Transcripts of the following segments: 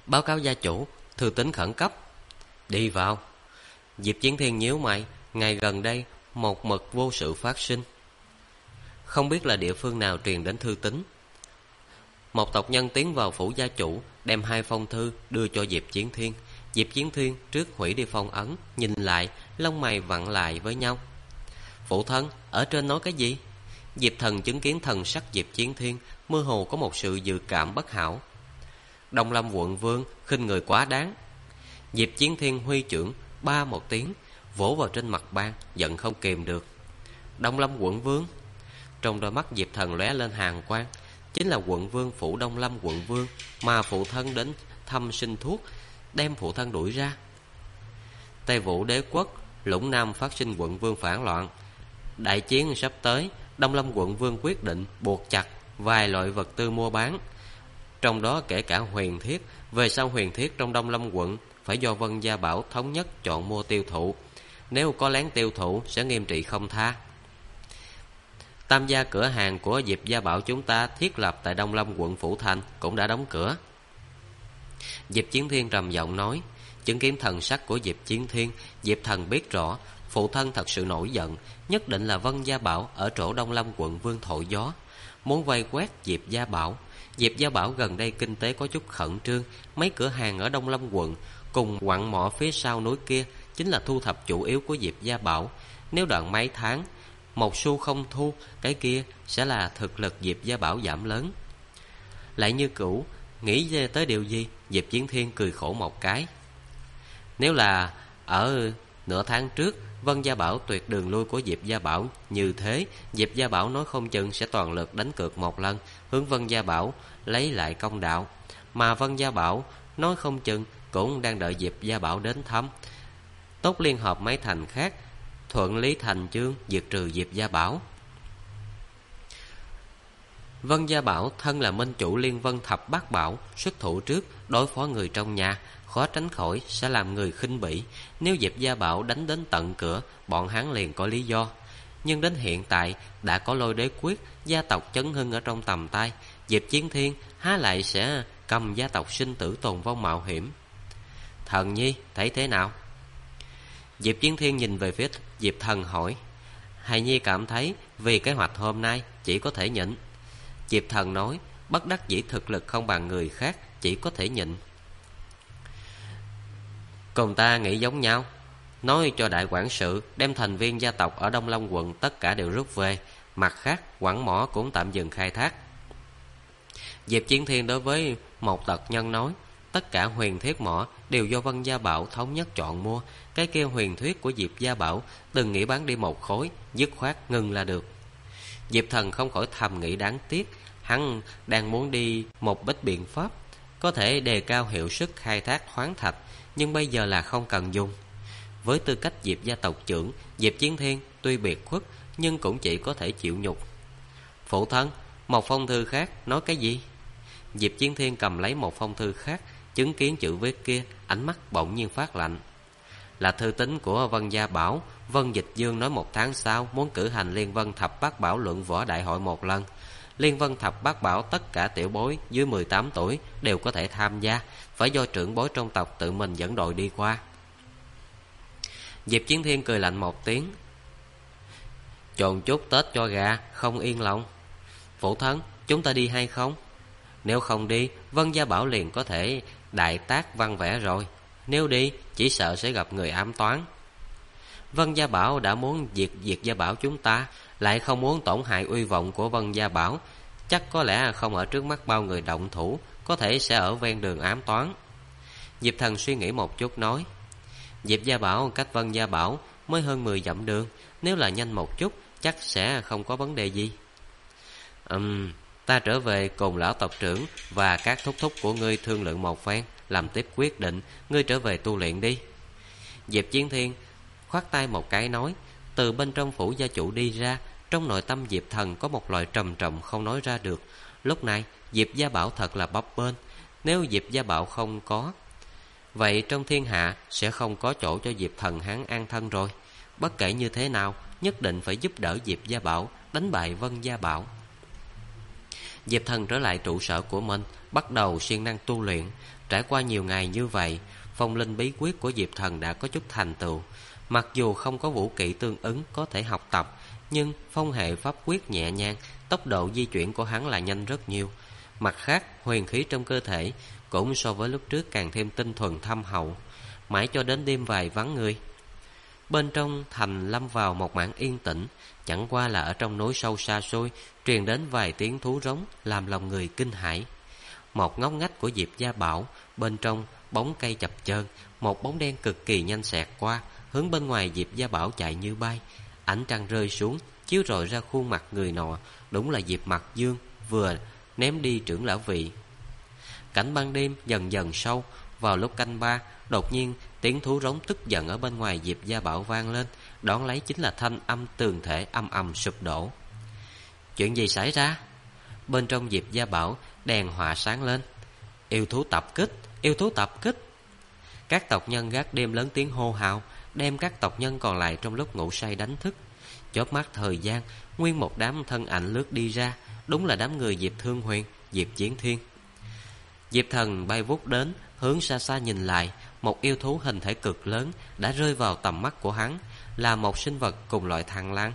Báo cáo gia chủ, thư tín khẩn cấp. Đi vào. Diệp Chiến Thiên nhíu mày, ngày gần đây một mực vô sự phát sinh. Không biết là địa phương nào truyền đến thư tín. Một tộc nhân tiến vào phủ gia chủ, đem 2 phong thư đưa cho Diệp Chiến Thiên. Diệp Chiến Thiên trước hủy đi phong ấn, nhìn lại, lông mày vặn lại với nhau. Phụ thân, ở trên nói cái gì? Diệp Thần chứng kiến thần sắc Diệp Chiến Thiên, mơ hồ có một sự dự cảm bất hảo. Đông Lâm quận vương khinh người quá đáng. Diệp Chiến Thiên huy trưởng ba một tiếng, vỗ vào trên mặt bàn, giận không kìm được. Đông Lâm quận vương? Trong đôi mắt Diệp Thần lóe lên hàn quang. Chính là quận vương phủ Đông Lâm quận vương mà phụ thân đến thăm xin thuốc, đem phụ thân đuổi ra. Tây Vũ đế quốc, Lũng Nam phát sinh quận vương phản loạn. Đại chiến sắp tới, Đông Lâm quận vương quyết định buộc chặt vài loại vật tư mua bán, trong đó kể cả huyền thiết. Về sau huyền thiết trong Đông Lâm quận phải do Vân Gia Bảo thống nhất chọn mua tiêu thụ. Nếu có lén tiêu thụ sẽ nghiêm trị không tha. Tam gia cửa hàng của Diệp Gia Bảo chúng ta thiết lập tại Đông Lâm quận Phủ Thành cũng đã đóng cửa. Diệp Chiến Thiên trầm giọng nói. Chứng kiến thần sắc của Diệp Chiến Thiên, Diệp Thần biết rõ phụ thân thật sự nổi giận, nhất định là Vân Gia Bảo ở chỗ Đông Lâm quận vương thổi gió, muốn vây quét Diệp Gia Bảo. Diệp Gia Bảo gần đây kinh tế có chút khẩn trương, mấy cửa hàng ở Đông Lâm quận cùng quặng mỏ phía sau núi kia chính là thu thập chủ yếu của Diệp Gia Bảo. Nếu đoạn mấy tháng một xu không thu, cái kia sẽ là thực lực Diệp Gia Bảo giảm lớn. Lại như cũ, nghĩ tới điều gì? Diệp Chiến Thiên cười khổ một cái. Nếu là ở nửa tháng trước Vân Gia Bảo tuyệt đường lui của Diệp Gia Bảo như thế, Diệp Gia Bảo nói không chừng sẽ toàn lực đánh cược một lần, hướng Vân Gia Bảo lấy lại công đạo. Mà Vân Gia Bảo nói không chừng cũng đang đợi Diệp Gia Bảo đến thăm, tốt liên hợp mấy thành khác, thuận lý thành chương diệt trừ Diệp Gia Bảo. Vân Gia Bảo thân là minh chủ Liên Vân Thập Bát Bảo, xuất thủ trước đối phó người trong nhà, khó tránh khỏi sẽ làm người khinh bỉ. Nếu Diệp Gia Bảo đánh đến tận cửa, bọn hắn liền có lý do. Nhưng đến hiện tại đã có Lôi Đế Quyết, gia tộc chấn hưng ở trong tầm tay, Diệp Chiến Thiên há lại sẽ cầm gia tộc sinh tử tồn vong mạo hiểm. Thần nhi thấy thế nào? Diệp Chiến Thiên nhìn về phía Diệp Thần hỏi. Hài nhi cảm thấy vì kế hoạch hôm nay chỉ có thể nhịn. Diệp Thần nói, bất đắc dĩ thực lực không bằng người khác, chỉ có thể nhịn. Cùng ta nghĩ giống nhau, nói cho đại quản sự đem thành viên gia tộc ở Đông Long quận tất cả đều rút về, mặt khác quặng mỏ cũng tạm dừng khai thác. Diệp Chiến Thiên đối với một tộc nhân nói, tất cả huyền thiết mỏ đều do Vân Gia Bảo thống nhất chọn mua. Cái kêu huyền thiết của Diệp Gia Bảo đừng nghĩ bán đi một khối, dứt khoát ngừng là được. Diệp Thần không khỏi thầm nghĩ đáng tiếc, hắn đang muốn đi một ít biện pháp có thể đề cao hiệu suất khai thác khoáng thạch, nhưng bây giờ là không cần dùng. Với tư cách Diệp gia tộc trưởng, Diệp Chiến Thiên tuy biệt khuất nhưng cũng chỉ có thể chịu nhục. Phụ thân, một phong thư khác nói cái gì? Diệp Chiến Thiên cầm lấy một phong thư khác, chứng kiến chữ viết kia, ánh mắt bỗng nhiên phát lạnh. Là thư tín của Vân Gia Bảo. Vân Dịch Dương nói 1 tháng sau muốn cử hành Liên Vân Thập Bát Bảo luận võ đại hội một lần. Liên Vân Thập Bát Bảo tất cả tiểu bối dưới 18 tuổi đều có thể tham gia, phải do trưởng bối trong tộc tự mình dẫn đội đi qua. Diệp Chiến Thiên cười lạnh một tiếng. Trồn chút Tết cho gà, không yên lòng. Phụ thân, chúng ta đi hay không? Nếu không đi, Vân Gia Bảo liền có thể đại tác văn vẽ rồi. Nếu đi, chỉ sợ sẽ gặp người ám toán. Vân Gia Bảo đã muốn diệt Gia Bảo chúng ta, lại không muốn tổn hại uy vọng của Vân Gia Bảo, chắc có lẽ không ở trước mắt bao người động thủ, có thể sẽ ở ven đường ám toán. Diệp Thần suy nghĩ một chút nói, Diệp Gia Bảo cách Vân Gia Bảo mới hơn 10 dặm đường, nếu là nhanh một chút chắc sẽ không có vấn đề gì. Ta trở về cùng lão tộc trưởng và các thúc thúc của ngươi thương lượng một phen, làm tiếp quyết định. Ngươi trở về tu luyện đi. Diệp Chiến Thiên khoát tay một cái nói. Từ bên trong phủ gia chủ đi ra, trong nội tâm Diệp Thần có một loại trầm trọng không nói ra được. Lúc này Diệp Gia Bảo thật là bấp bênh. Nếu Diệp Gia Bảo không có, vậy trong thiên hạ sẽ không có chỗ cho Diệp Thần hắn an thân rồi. Bất kể như thế nào, nhất định phải giúp đỡ Diệp Gia Bảo đánh bại Vân Gia Bảo. Diệp Thần trở lại trụ sở của mình, bắt đầu siêng năng tu luyện. Trải qua nhiều ngày như vậy, phong linh bí quyết của Diệp Thần đã có chút thành tựu. Mặc dù không có vũ kỹ tương ứng có thể học tập, nhưng phong hệ pháp quyết nhẹ nhàng, tốc độ di chuyển của hắn là nhanh rất nhiều. Mặt khác, huyền khí trong cơ thể cũng so với lúc trước càng thêm tinh thuần thâm hậu. Mãi cho đến đêm vài vắng người, bên trong thành lâm vào một mảng yên tĩnh. Chẳng qua là ở trong núi sâu xa xôi truyền đến vài tiếng thú rống làm lòng người kinh hãi. Một ngóc ngách của Diệp Gia Bảo, bên trong bóng cây chập chờn, một bóng đen cực kỳ nhanh xẹt qua, hướng bên ngoài Diệp Gia Bảo chạy như bay. Ánh trăng rơi xuống, chiếu rọi ra khuôn mặt người nọ, đúng là Diệp Mặc Dương vừa ném đi trưởng lão vị. Cảnh ban đêm dần dần sâu, vào lúc canh ba, đột nhiên tiếng thú rống tức giận ở bên ngoài Diệp Gia Bảo vang lên, đón lấy chính là thanh âm tường thể âm ầm sụp đổ. Chuyện gì xảy ra? Bên trong Diệp Gia Bảo, đèn hỏa sáng lên. Yêu thú tập kích, yêu thú tập kích. Các tộc nhân gác đêm lớn tiếng hô hào, đem các tộc nhân còn lại trong lúc ngủ say đánh thức. Chớp mắt thời gian, nguyên một đám thân ảnh lướt đi ra, đúng là đám người Diệp Thương Huyền, Diệp Chiến Thiên. Diệp Thần bay vút đến, hướng xa xa nhìn lại, một yêu thú hình thể cực lớn đã rơi vào tầm mắt của hắn, là một sinh vật cùng loại thằn lằn.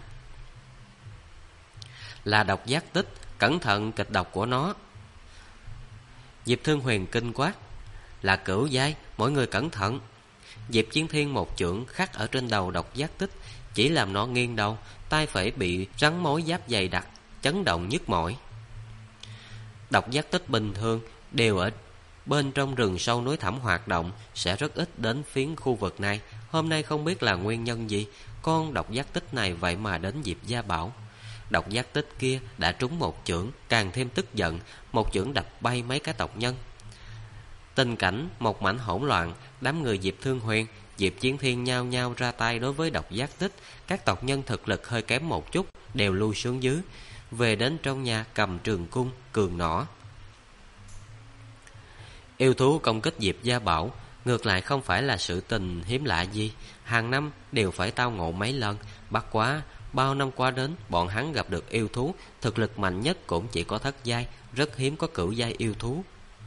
Là độc giác tích, cẩn thận kịch độc của nó. Diệp Thương Huyền kinh quát, là cửu giai, mọi người cẩn thận. Diệp Chiến Thiên một chưởng khắc ở trên đầu độc giác tích, chỉ làm nó nghiêng đầu, tay phải bị rắn mối giáp dày đặc, chấn động nhức mỏi. Độc giác tích bình thường đều ở bên trong rừng sâu núi thẳm hoạt động, sẽ rất ít đến phiến khu vực này. Hôm nay không biết là nguyên nhân gì, con độc giác tích này vậy mà đến Diệp Gia Bảo. Độc giác tích kia đã trúng một chưởng, càng thêm tức giận, một chưởng đập bay mấy cái tộc nhân. Tình cảnh một mảnh hỗn loạn, đám người Diệp Thương Huyền, Diệp Chiến Thiên nhao nhao ra tay đối với độc giác tích. Các tộc nhân thực lực hơi kém một chút đều lui xuống dưới, về đến trong nhà cầm trường cung, cường nỏ. Yêu thú công kích Diệp Gia Bảo ngược lại không phải là sự tình hiếm lạ gì, hàng năm đều phải tao ngộ mấy lần. Bất quá bao năm qua đến, bọn hắn gặp được yêu thú thực lực mạnh nhất cũng chỉ có thất giai, rất hiếm có cửu giai yêu thú.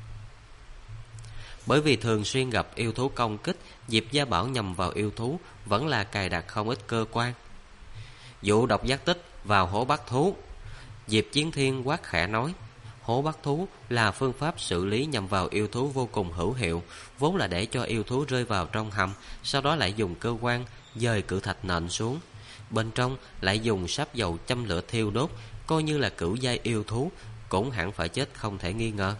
Bởi vì thường xuyên gặp yêu thú công kích, Diệp Gia Bảo nhằm vào yêu thú vẫn là cài đặt không ít cơ quan. Dụ độc giác tích vào hổ bắt thú. Diệp Chiến Thiên quát khẽ nói, hổ bắt thú là phương pháp xử lý nhằm vào yêu thú vô cùng hữu hiệu, vốn là để cho yêu thú rơi vào trong hầm, sau đó lại dùng cơ quan dời cự thạch nện xuống, bên trong lại dùng sáp dầu châm lửa thiêu đốt, coi như là cửu giai yêu thú cũng hẳn phải chết không thể nghi ngờ.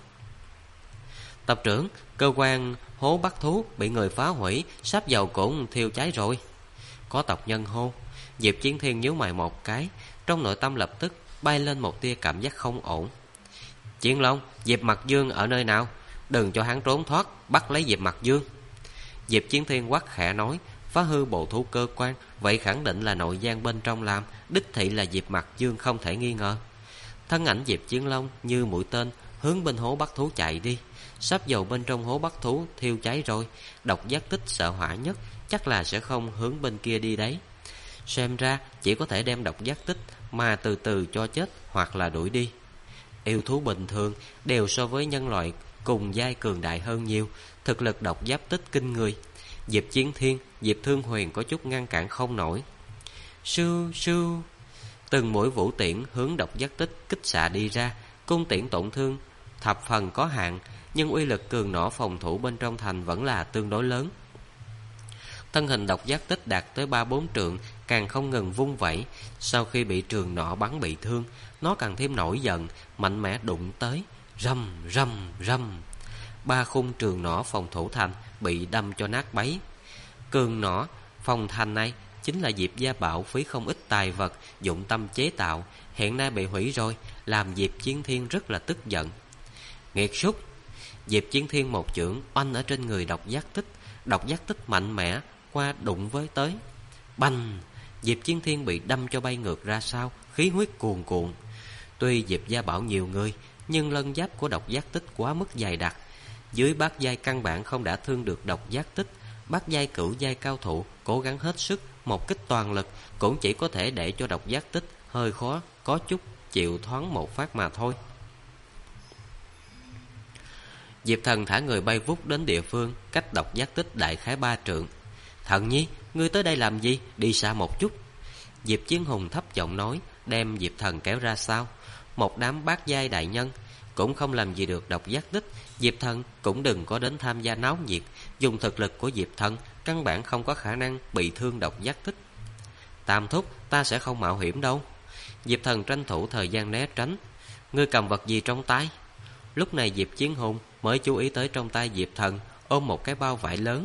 Tập trưởng, cơ quan hố bắt thú bị người phá hủy, sáp dầu cũng thiêu cháy rồi. Có tộc nhân hô. Diệp Chiến Thiên nhíu mày một cái, trong nội tâm lập tức bay lên một tia cảm giác không ổn. Chiến Long, Diệp Mặc Dương ở nơi nào? Đừng cho hắn trốn thoát, bắt lấy Diệp Mặc Dương. Diệp Chiến Thiên quát khẽ nói, phá hư bộ thú cơ quan, vậy khẳng định là nội gian bên trong làm, đích thị là Diệp Mặc Dương không thể nghi ngờ. Thân ảnh Diệp Chiến Long như mũi tên hướng bên hố bắt thú chạy đi. Sáp dầu bên trong hố bắt thú thiêu cháy rồi, độc giác tích sợ hỏa nhất, chắc là sẽ không hướng bên kia đi đấy. Xem ra chỉ có thể đem độc giác tích mà từ từ cho chết hoặc là đuổi đi. Yêu thú bình thường đều so với nhân loại cùng giai cường đại hơn nhiều, thực lực độc giác tích kinh người. Diệp Chiến Thiên, Diệp Thương Huyền có chút ngăn cản không nổi. Sưu sưu, từng mũi vũ tiễn hướng độc giác tích kích xạ đi ra. Cung tiễn tổn thương thập phần có hạn, nhưng uy lực cường nỏ phòng thủ bên trong thành vẫn là tương đối lớn. Thân hình độc giác tích đạt tới 3-4 trượng, càng không ngừng vung vẩy. Sau khi bị trường nỏ bắn bị thương, nó càng thêm nổi giận, mạnh mẽ đụng tới. Rầm rầm rầm, 3 khung trường nỏ phòng thủ thành bị đâm cho nát bấy. Cường nỏ phòng thành này chính là Diệp Gia Bảo phí không ít tài vật dụng tâm chế tạo, hiện nay bị hủy rồi, làm Diệp Chiến Thiên rất là tức giận. Nghiệt súc! Diệp Chiến Thiên một chưởng oanh ở trên người độc giác tích. Độc giác tích mạnh mẽ qua đụng với tới. Bành! Diệp Chiến Thiên bị đâm cho bay ngược ra sau, khí huyết cuồn cuộn. Tuy Diệp Gia Bảo nhiều người, nhưng lân giáp của độc giác tích quá mức dày đặc, dưới bát giai căn bản không đả thương được độc giác tích. Bát giai cửu giai cao thủ cố gắng hết sức một kích toàn lực, cũng chỉ có thể để cho độc giác tích hơi khó có chút chịu thoáng một phát mà thôi. Diệp Thần thả người bay vút đến địa phương cách độc giác tích đại khái 3 trượng. Thần nhi, ngươi tới đây làm gì? Đi xa một chút. Diệp Chiến Hùng thấp giọng nói, đem Diệp Thần kéo ra sau. Một đám bát giai đại nhân cũng không làm gì được độc giác tích. Diệp Thần cũng đừng có đến tham gia náo nhiệt. Dùng thực lực của Diệp Thần căn bản không có khả năng bị thương độc giác tích. Tam thúc, ta sẽ không mạo hiểm đâu. Diệp Thần tranh thủ thời gian né tránh. Ngươi cầm vật gì trong tay? Lúc này Diệp Chiến Hùng mới chú ý tới trong tay Diệp Thần ôm một cái bao vải lớn.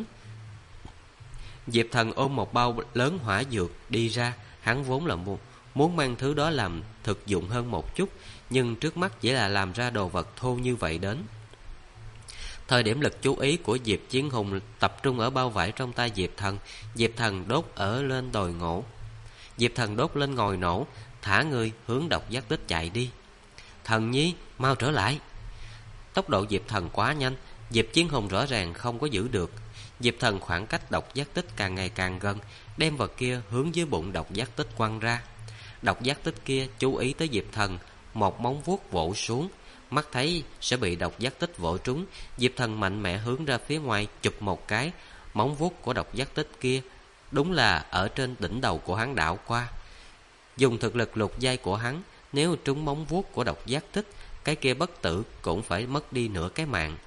Diệp Thần ôm một bao lớn hỏa dược đi ra. Hắn vốn là muốn mang thứ đó làm thực dụng hơn một chút, nhưng trước mắt chỉ là làm ra đồ vật thô như vậy đến. Thời điểm lực chú ý của Diệp Chiến Hùng tập trung ở bao vải trong tay Diệp Thần. Diệp Thần đốt ở lên đồi ngộ. Diệp Thần đốt lên ngồi nổ, thả người hướng độc giác tích chạy đi. Thần nhi, mau trở lại. Tốc độ Diệp Thần quá nhanh, Diệp Chiến Hùng rõ ràng không có giữ được. Diệp Thần khoảng cách độc giác tích càng ngày càng gần, đem vật kia hướng dưới bụng độc giác tích quăng ra. Độc giác tích kia chú ý tới Diệp Thần, một móng vuốt vỗ xuống. Mắt thấy sẽ bị độc giác tích vỗ trúng, Diệp Thần mạnh mẽ hướng ra phía ngoài chụp một cái. Móng vuốt của độc giác tích kia đúng là ở trên đỉnh đầu của hắn đảo qua. Dùng thực lực lục giai của hắn, nếu trúng móng vuốt của độc giác tích, cái kia bất tử cũng phải mất đi nửa cái mạng.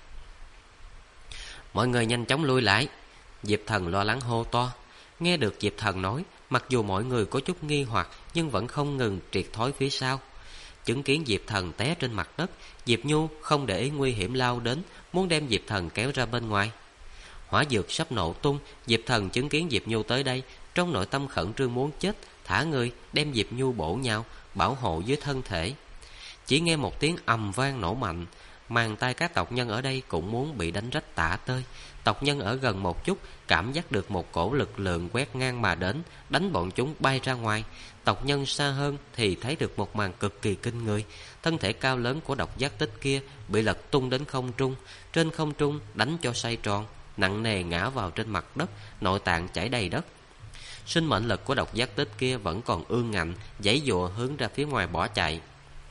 Mọi người nhanh chóng lui lại. Diệp Thần lo lắng hô to. Nghe được Diệp Thần nói, mặc dù mọi người có chút nghi hoặc, nhưng vẫn không ngừng triệt thoái phía sau. Chứng kiến Diệp Thần té trên mặt đất, Diệp Nhu không để ý nguy hiểm lao đến, muốn đem Diệp Thần kéo ra bên ngoài. Hỏa dược sắp nổ tung, Diệp Thần chứng kiến Diệp Nhu tới đây, trong nội tâm khẩn trương muốn chết, thả người đem Diệp Nhu bổ nhào, bảo hộ dưới thân thể. Chỉ nghe một tiếng ầm vang nổ mạnh, màn tay các tộc nhân ở đây cũng muốn bị đánh rách tả tơi. Tộc nhân ở gần một chút cảm giác được một cổ lực lượng quét ngang mà đến, đánh bọn chúng bay ra ngoài. Tộc nhân xa hơn thì thấy được một màn cực kỳ kinh người. Thân thể cao lớn của độc giác tích kia bị lật tung đến không trung, trên không trung đánh cho xoay tròn, nặng nề ngã vào trên mặt đất, nội tạng chảy đầy đất. Sinh mệnh lực của độc giác tích kia vẫn còn ương ngạnh, giãy giụa hướng ra phía ngoài bỏ chạy.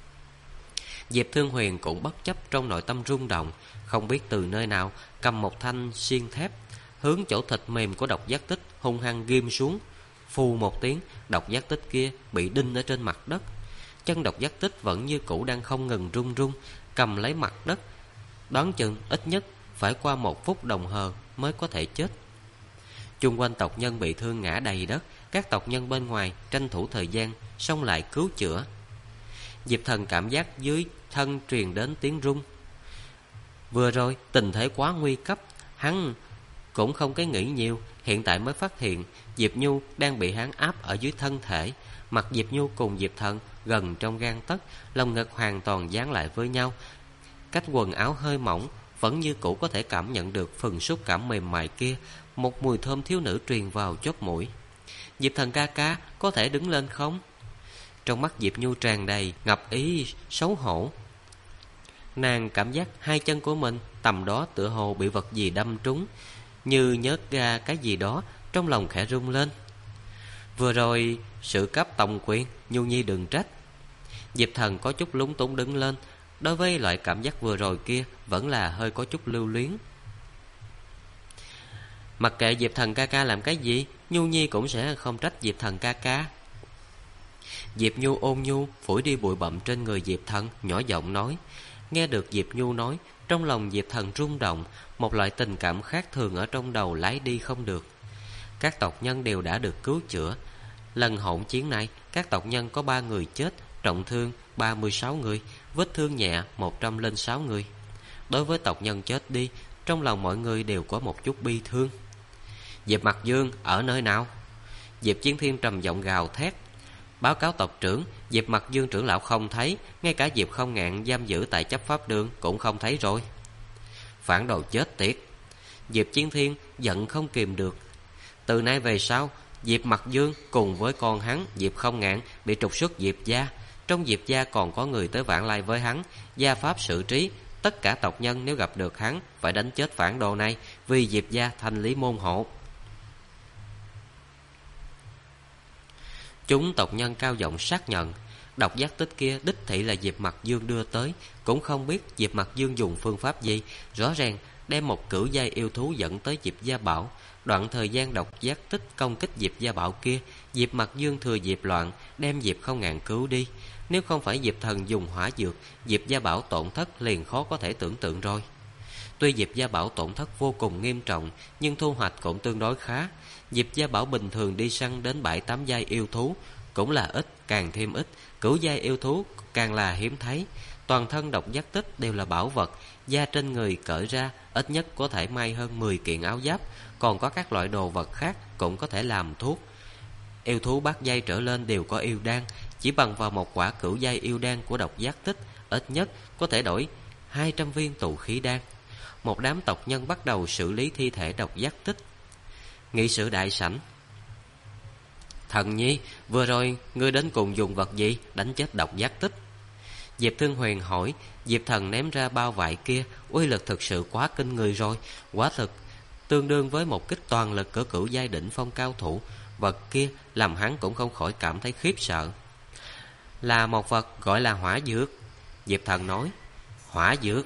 Diệp Thương Huyền cũng bất chấp trong nội tâm rung động, không biết từ nơi nào cầm một thanh xiên thép, hướng chỗ thịt mềm của độc giác tích hung hăng ghim xuống. Phù một tiếng, độc giác tích kia bị đinh ở trên mặt đất. Chân độc giác tích vẫn như cũ đang không ngừng rung rung, cầm lấy mặt đất. Đoán chừng ít nhất phải qua 1 phút đồng hồ mới có thể chết. Chung quanh tộc nhân bị thương ngã đầy đất, các tộc nhân bên ngoài tranh thủ thời gian xông lại cứu chữa. Diệp Thần cảm giác dưới thân truyền đến tiếng rung. Vừa rồi tình thế quá nguy cấp, hắn cũng không cái nghĩ nhiều, hiện tại mới phát hiện Diệp Nhu đang bị hắn áp ở dưới thân thể. Mặt Diệp Nhu cùng Diệp Thần gần trong gang tấc, lồng ngực hoàn toàn dán lại với nhau. Cách quần áo hơi mỏng, vẫn như cũ có thể cảm nhận được phần xúc cảm mềm mại kia. Một mùi thơm thiếu nữ truyền vào chóp mũi. Diệp Thần ca ca, có thể đứng lên không? Trong mắt Diệp Nhu tràn đầy ngập ý xấu hổ. Nàng cảm giác hai chân của mình tầm đó tựa hồ bị vật gì đâm trúng, như nhớ ra cái gì đó, trong lòng khẽ rung lên. Vừa rồi sự cấp tổng quyền, Nhu nhi đừng trách. Diệp Thần có chút lúng túng đứng lên. Đối với loại cảm giác vừa rồi kia vẫn là hơi có chút lưu luyến. Mặc kệ Diệp Thần ca ca làm cái gì, Nhu nhi cũng sẽ không trách Diệp Thần ca ca. Diệp Nhu ôn nhu phủi đi bụi bặm trên người Diệp Thần, nhỏ giọng nói. Nghe được Diệp Nhu nói, trong lòng Diệp Thần rung động, một loại tình cảm khác thường ở trong đầu lái đi không được. Các tộc nhân đều đã được cứu chữa. Lần hỗn chiến này, các tộc nhân có 3 người chết, trọng thương 36 người, vết thương nhẹ 106 người. Đối với tộc nhân chết đi, trong lòng mọi người đều có một chút bi thương. Diệp Mặc Dương ở nơi nào? Diệp Chiến Thiên trầm giọng gào thét. Báo cáo tộc trưởng, Diệp Mặc Dương trưởng lão không thấy, ngay cả Diệp Không Ngạn giam giữ tại chấp pháp đường cũng không thấy rồi. Phản đồ chết tiệt! Diệp Chiến Thiên giận không kìm được. Từ nay về sau, Diệp Mặc Dương cùng với con hắn Diệp Không Ngạn bị trục xuất Diệp gia. Trong Diệp gia còn có người tới vãng lai với hắn, gia pháp xử trí. Tất cả tộc nhân nếu gặp được hắn phải đánh chết phản đồ này, vì Diệp gia thanh lý môn hộ. Chúng tộc nhân cao giọng xác nhận. Độc giác tích kia đích thị là Diệp Mặc Dương đưa tới, cũng không biết Diệp Mặc Dương dùng phương pháp gì, rõ ràng đem một cửu giai yêu thú dẫn tới Diệp Gia Bảo. Đoạn thời gian độc giác tích công kích Diệp Gia Bảo kia, Diệp Mặc Dương thừa dịp loạn đem Diệp Không Ngạn cứu đi. Nếu không phải Diệp Thần dùng hỏa dược, Diệp Gia Bảo tổn thất liền khó có thể tưởng tượng rồi. Tuy Diệp Gia Bảo tổn thất vô cùng nghiêm trọng, nhưng thu hoạch cũng tương đối khá. Diệp Gia Bảo bình thường đi săn đến 7-8 giai yêu thú cũng là ít, càng thêm ít, cửu giai yêu thú càng là hiếm thấy. Toàn thân độc giác tích đều là bảo vật, da trên người cởi ra ít nhất có thể may hơn 10 kiện áo giáp, còn có các loại đồ vật khác cũng có thể làm thuốc. Yêu thú bát giai trở lên đều có yêu đan, chỉ bằng vào một quả cửu giai yêu đan của độc giác tích, ít nhất có thể đổi 200 viên tụ khí đan. Một đám tộc nhân bắt đầu xử lý thi thể độc giác tích. Nghị sự đại sảnh. Thần nhi, vừa rồi ngươi đến cùng dùng vật gì đánh chết độc giác tích? Diệp Thương Huyền hỏi. Diệp Thần ném ra bao vải kia, uy lực thực sự quá kinh người rồi, quả thực tương đương với một kích toàn lực của cửu giai đỉnh phong cao thủ. Vật kia làm hắn cũng không khỏi cảm thấy khiếp sợ. Là một vật gọi là hỏa dược. Diệp Thần nói. Hỏa dược?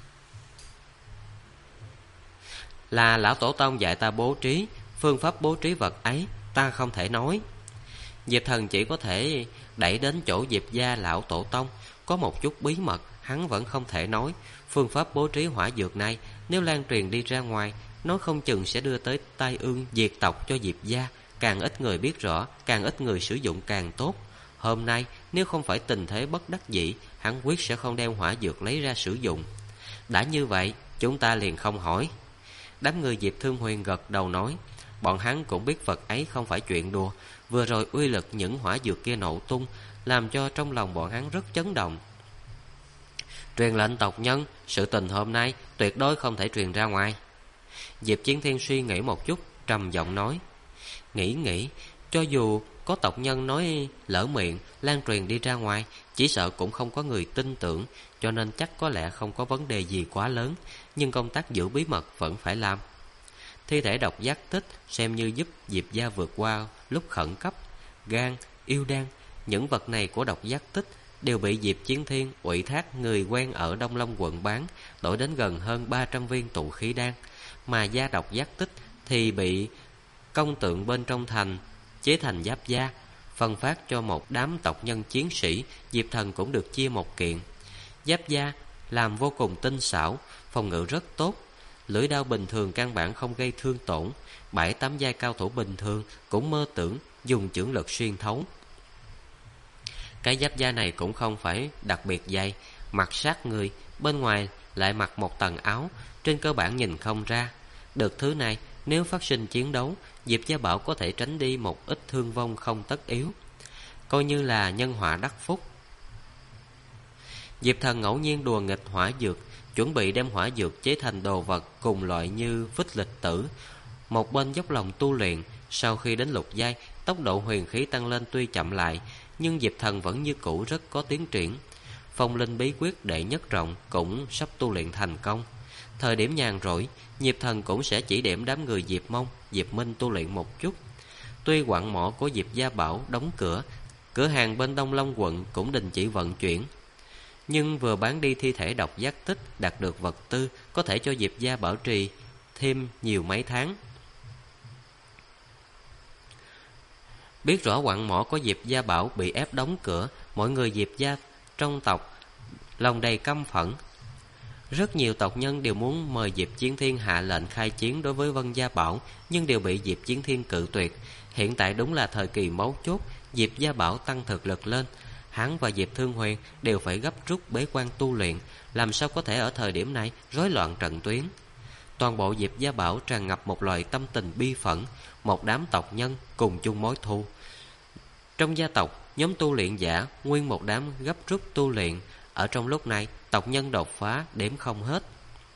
Là lão tổ tông dạy ta bố trí, phương pháp bố trí vật ấy ta không thể nói. Diệp Thần chỉ có thể đẩy đến chỗ Diệp gia lão tổ tông. Có một chút bí mật hắn vẫn không thể nói. Phương pháp bố trí hỏa dược này nếu lan truyền đi ra ngoài, nó không chừng sẽ đưa tới tai ương diệt tộc cho Diệp gia. Càng ít người biết rõ, càng ít người sử dụng càng tốt. Hôm nay nếu không phải tình thế bất đắc dĩ, hắn quyết sẽ không đem hỏa dược lấy ra sử dụng. Đã như vậy, chúng ta liền không hỏi. Đám người Diệp Thương Huyền gật đầu nói. Bọn hắn cũng biết vật ấy không phải chuyện đùa. Vừa rồi uy lực những hỏa dược kia nổ tung, làm cho trong lòng bọn hắn rất chấn động. Truyền lệnh tộc nhân, sự tình hôm nay tuyệt đối không thể truyền ra ngoài. Diệp Chiến Thiên suy nghĩ một chút, trầm giọng nói. Nghĩ, cho dù có tộc nhân nói lỡ miệng lan truyền đi ra ngoài, chỉ sợ cũng không có người tin tưởng, cho nên chắc có lẽ không có vấn đề gì quá lớn, nhưng công tác giữ bí mật vẫn phải làm. Thi thể độc giác tích xem như giúp Diệp gia vượt qua lúc khẩn cấp. Gan, yêu đan, những vật này của độc giác tích đều bị Diệp Chiến Thiên ủy thác người quen ở Đông Long quận bán, đổi đến gần hơn 300 viên tụ khí đan. Mà da độc giác tích thì bị công tượng bên trong thành chế thành giáp da, phân phát cho một đám tộc nhân chiến sĩ. Diệp Thần cũng được chia một kiện. Giáp da làm vô cùng tinh xảo, phòng ngự rất tốt, lưỡi đao bình thường căn bản không gây thương tổn. 7-8 giai cao thủ bình thường cũng mơ tưởng dùng chưởng lực xuyên thấu. Cái giáp da này cũng không phải đặc biệt dày, mặc sát người, bên ngoài lại mặc một tầng áo, trên cơ bản nhìn không ra. Được thứ này, nếu phát sinh chiến đấu, Diệp Gia Bảo có thể tránh đi một ít thương vong không tất yếu, coi như là nhân họa đắc phúc. Diệp Thần ngẫu nhiên đùa nghịch hỏa dược, chuẩn bị đem hỏa dược chế thành đồ vật cùng loại như phích lịch tử. Một bên dốc lòng tu luyện, sau khi đến lục giai, tốc độ huyền khí tăng lên tuy chậm lại, nhưng Diệp Thần vẫn như cũ rất có tiến triển. Phong linh bí quyết đệ nhất trọng cũng sắp tu luyện thành công. Thời điểm nhàn rỗi, Diệp Thần cũng sẽ chỉ điểm đám người Diệp Mông, Diệp Minh tu luyện một chút. Tuy quặng mỏ của Diệp Gia Bảo đóng cửa, cửa hàng bên Đông Long quận cũng đình chỉ vận chuyển, nhưng vừa bán đi thi thể độc giác tích, đạt được vật tư có thể cho Diệp gia bảo trì thêm nhiều mấy tháng. Biết rõ quặng mỏ của Diệp Gia Bảo bị ép đóng cửa, mọi người Diệp gia trong tộc lòng đầy căm phẫn. Rất nhiều tộc nhân đều muốn mời Diệp Chiến Thiên hạ lệnh khai chiến đối với Vân Gia Bảo, nhưng đều bị Diệp Chiến Thiên cự tuyệt. Hiện tại đúng là thời kỳ mấu chốt, Diệp Gia Bảo tăng thực lực lên, hắn và Diệp Thương Huyền đều phải gấp rút bế quan tu luyện, làm sao có thể ở thời điểm này rối loạn trận tuyến. Toàn bộ Diệp Gia Bảo tràn ngập một loại tâm tình bi phẫn, một đám tộc nhân cùng chung mối thù. Trong gia tộc, nhóm tu luyện giả nguyên một đám gấp rút tu luyện. Ở trong lúc này, tộc nhân đột phá đếm không hết.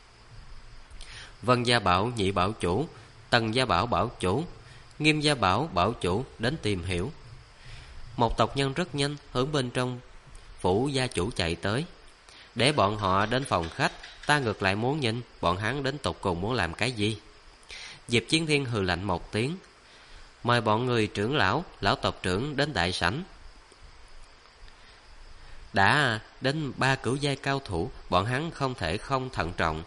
Vân Gia Bảo nhị bảo chủ, Tần Gia Bảo bảo chủ, Nghiêm Gia Bảo bảo chủ đến tìm hiểu. Một tộc nhân rất nhanh hướng bên trong phủ gia chủ chạy tới. Để bọn họ đến phòng khách, ta ngược lại muốn nhìn bọn hắn đến tột cùng muốn làm cái gì. Diệp Chiến Thiên hừ lạnh một tiếng, mời bọn người trưởng lão, lão tộc trưởng đến đại sảnh. Đã đến 3 cửu giai cao thủ, bọn hắn không thể không thận trọng.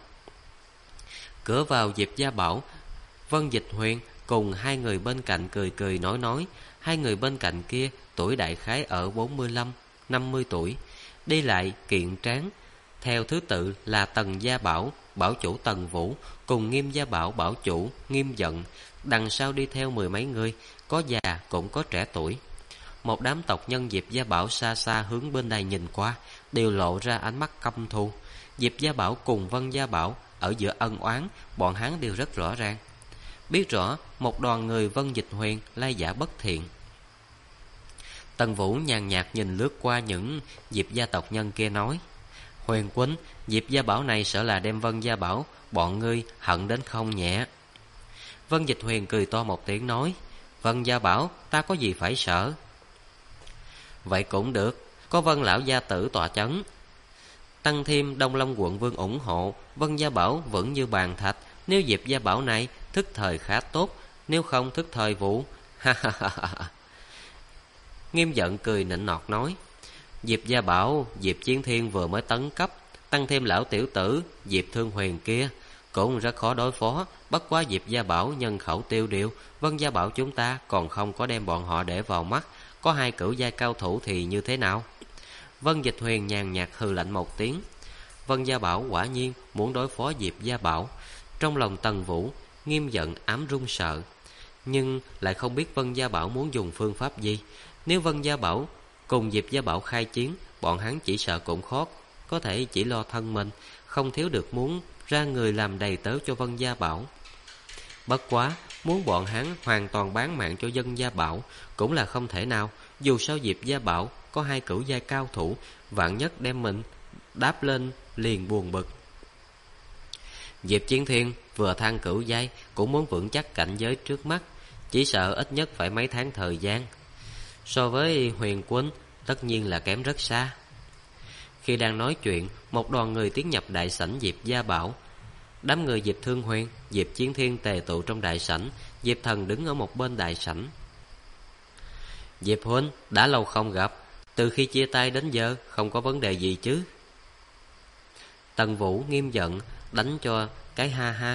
Cửa vào Diệp Gia Bảo, Vân Dịch Huyền cùng hai người bên cạnh cười cười nói. Hai người bên cạnh kia tuổi đại khái ở 45-50 tuổi, đi lại kiện tráng. Theo thứ tự là Tần Gia Bảo, bảo chủ Tần Vũ, cùng Nghiêm Gia Bảo, bảo chủ Nghiêm Giận. Đằng sau đi theo mười mấy người, có già cũng có trẻ tuổi. Một đám tộc nhân Diệp Gia Bảo xa xa hướng bên này nhìn qua, đều lộ ra ánh mắt căm thù. Diệp Gia Bảo cùng Vân Gia Bảo ở giữa ân oán, bọn hắn đều rất rõ ràng. Biết rõ một đoàn người Vân Dịch Huyền lai giả bất thiện. Tần Vũ nhàn nhạt nhìn lướt qua những Diệp gia tộc nhân kia nói: Huyền Quýnh, Diệp Gia Bảo này sợ là đem Vân Gia Bảo bọn ngươi hận đến không nhẹ. Vân Dịch Huyền cười to một tiếng nói: Vân Gia Bảo, ta có gì phải sợ? Vậy cũng được, có Vân lão gia tử tọa chấn, tăng thêm Đông Long quận vương ủng hộ, Vân Gia Bảo vững như bàn thạch. Nếu Diệp Gia Bảo này thức thời khá tốt, nếu không thức thời vụ. Ha ha ha ha. Nghiêm Giận cười nịnh nọt nói: Diệp Gia Bảo, Diệp Chiến Thiên vừa mới tấn cấp, tăng thêm lão tiểu tử Diệp Thương Huyền kia cũng rất khó đối phó. Bất quá Diệp Gia Bảo nhân khẩu tiêu điều, Vân Gia Bảo chúng ta còn không có đem bọn họ để vào mắt. Có 2 cửu giai cao thủ thì như thế nào? Vân Dịch Huyền nhàn nhạt hừ lạnh một tiếng. Vân Gia Bảo quả nhiên muốn đối phó Diệp Gia Bảo. Trong lòng Tần Vũ Nghiêm Giận ám run sợ, nhưng lại không biết Vân Gia Bảo muốn dùng phương pháp gì. Nếu Vân Gia Bảo cùng Diệp Gia Bảo khai chiến, bọn hắn chỉ sợ cũng khó có thể chỉ lo thân mình, không thiếu được muốn ra người làm đầy tớ cho Vân Gia Bảo. Bất quá muốn bọn hắn hoàn toàn bán mạng cho Vân Gia Bảo cũng là không thể nào. Dù sao Diệp Gia Bảo có 2 cửu giai cao thủ, vạn nhất đem mình đáp lên liền buồn bực. Diệp Chiến Thiên vừa thăng cửu giai cũng muốn vững chắc cảnh giới trước mắt, chỉ sợ ít nhất phải mấy tháng thời gian. So với Huyền Quân tất nhiên là kém rất xa. Khi đang nói chuyện, một đoàn người tiến nhập đại sảnh Diệp Gia Bảo. Đám người Diệp Thương Huyền, Diệp Chiến Thiên tề tụ trong đại sảnh. Diệp Thần đứng ở một bên đại sảnh. Diệp huynh, đã lâu không gặp, từ khi chia tay đến giờ không có vấn đề gì chứ? Tần Vũ Nghiêm Giận đánh cho cái ha ha.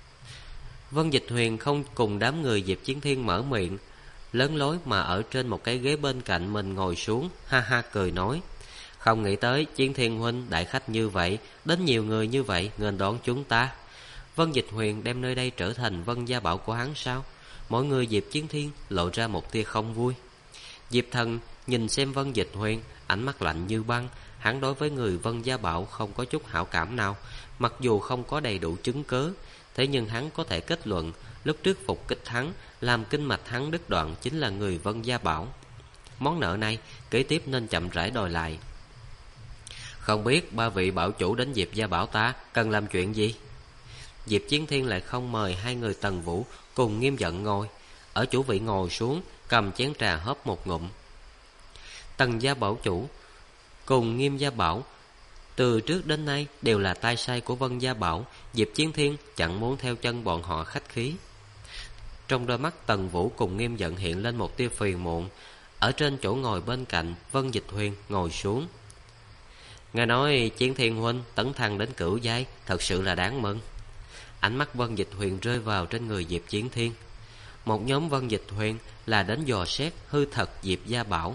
Vân Dịch Huyền không cùng đám người Diệp Chiến Thiên mở miệng, lớn lối mà ở trên một cái ghế bên cạnh mình ngồi xuống, ha ha cười nói: Không nghĩ tới Chiến Thiên huynh đại khách như vậy, đến nhiều người như vậy nghênh đón chúng ta. Vân Dịch Huyền đem nơi đây trở thành Vân Gia Bảo của hắn sao? Mọi người Diệp Chiến Thiên lộ ra một tia không vui. Diệp Thần nhìn xem Vân Dịch Huyền, ánh mắt lạnh như băng. Hắn đối với người Vân Gia Bảo không có chút hảo cảm nào. Mặc dù không có đầy đủ chứng cớ, thế nhưng hắn có thể kết luận lúc trước phục kích hắn, làm kinh mạch hắn đứt đoạn chính là người Vân Gia Bảo. Món nợ này kế tiếp nên chậm rãi đòi lại. Không biết 3 vị bảo chủ đến Diệp Gia Bảo ta cần làm chuyện gì? Diệp Chiến Thiên lại không mời 2 người Tần Vũ cùng Nghiêm Giận ngồi. Ở chủ vị ngồi xuống, cầm chén trà hớp một ngụm. Tần Gia Bảo chủ cùng Nghiêm Gia Bảo từ trước đến nay đều là tay sai của Vân Gia Bảo. Diệp Chiến Thiên chẳng muốn theo chân bọn họ khách khí. Trong đôi mắt Tần Vũ cùng Nghiêm Giận hiện lên một tia phiền muộn. Ở trên chỗ ngồi bên cạnh, Vân Dịch Huyền ngồi xuống. Nghe nói Chiến Thiên huynh tấn thăng đến cửu giai, thật sự là đáng mừng. Ánh mắt Vân Dịch Huyền rơi vào trên người Diệp Chiến Thiên. Một nhóm Vân Dịch Huyền là đến dò xét hư thật Diệp Gia Bảo.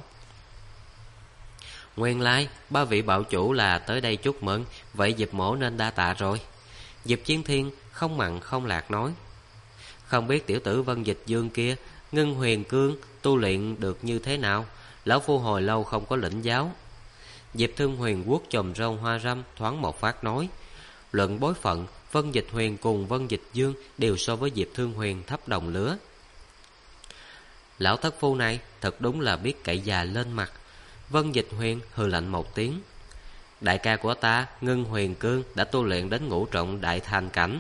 Nguyên lai 3 vị bảo chủ là tới đây chúc mừng, vậy Diệp mỗ nên đa tạ rồi. Diệp Chiến Thiên không mặn không lạt nói: Không biết tiểu tử Vân Dịch Dương kia Ngưng Huyền Cương tu luyện được như thế nào? Lão phu hồi lâu không có lĩnh giáo. Diệp Thương Huyền vuốt chòm râu hoa râm thoáng một phát nói: Luận bối phận, Vân Dịch Huyền cùng Vân Dịch Dương đều so với Diệp Thương Huyền thấp đồng lứa. Lão thất phu này thật đúng là biết cậy già lên mặt. Vân Dịch Huyền hừ lạnh một tiếng: Đại ca của ta Ngưng Huyền Cương đã tu luyện đến ngũ trọng đại thành cảnh,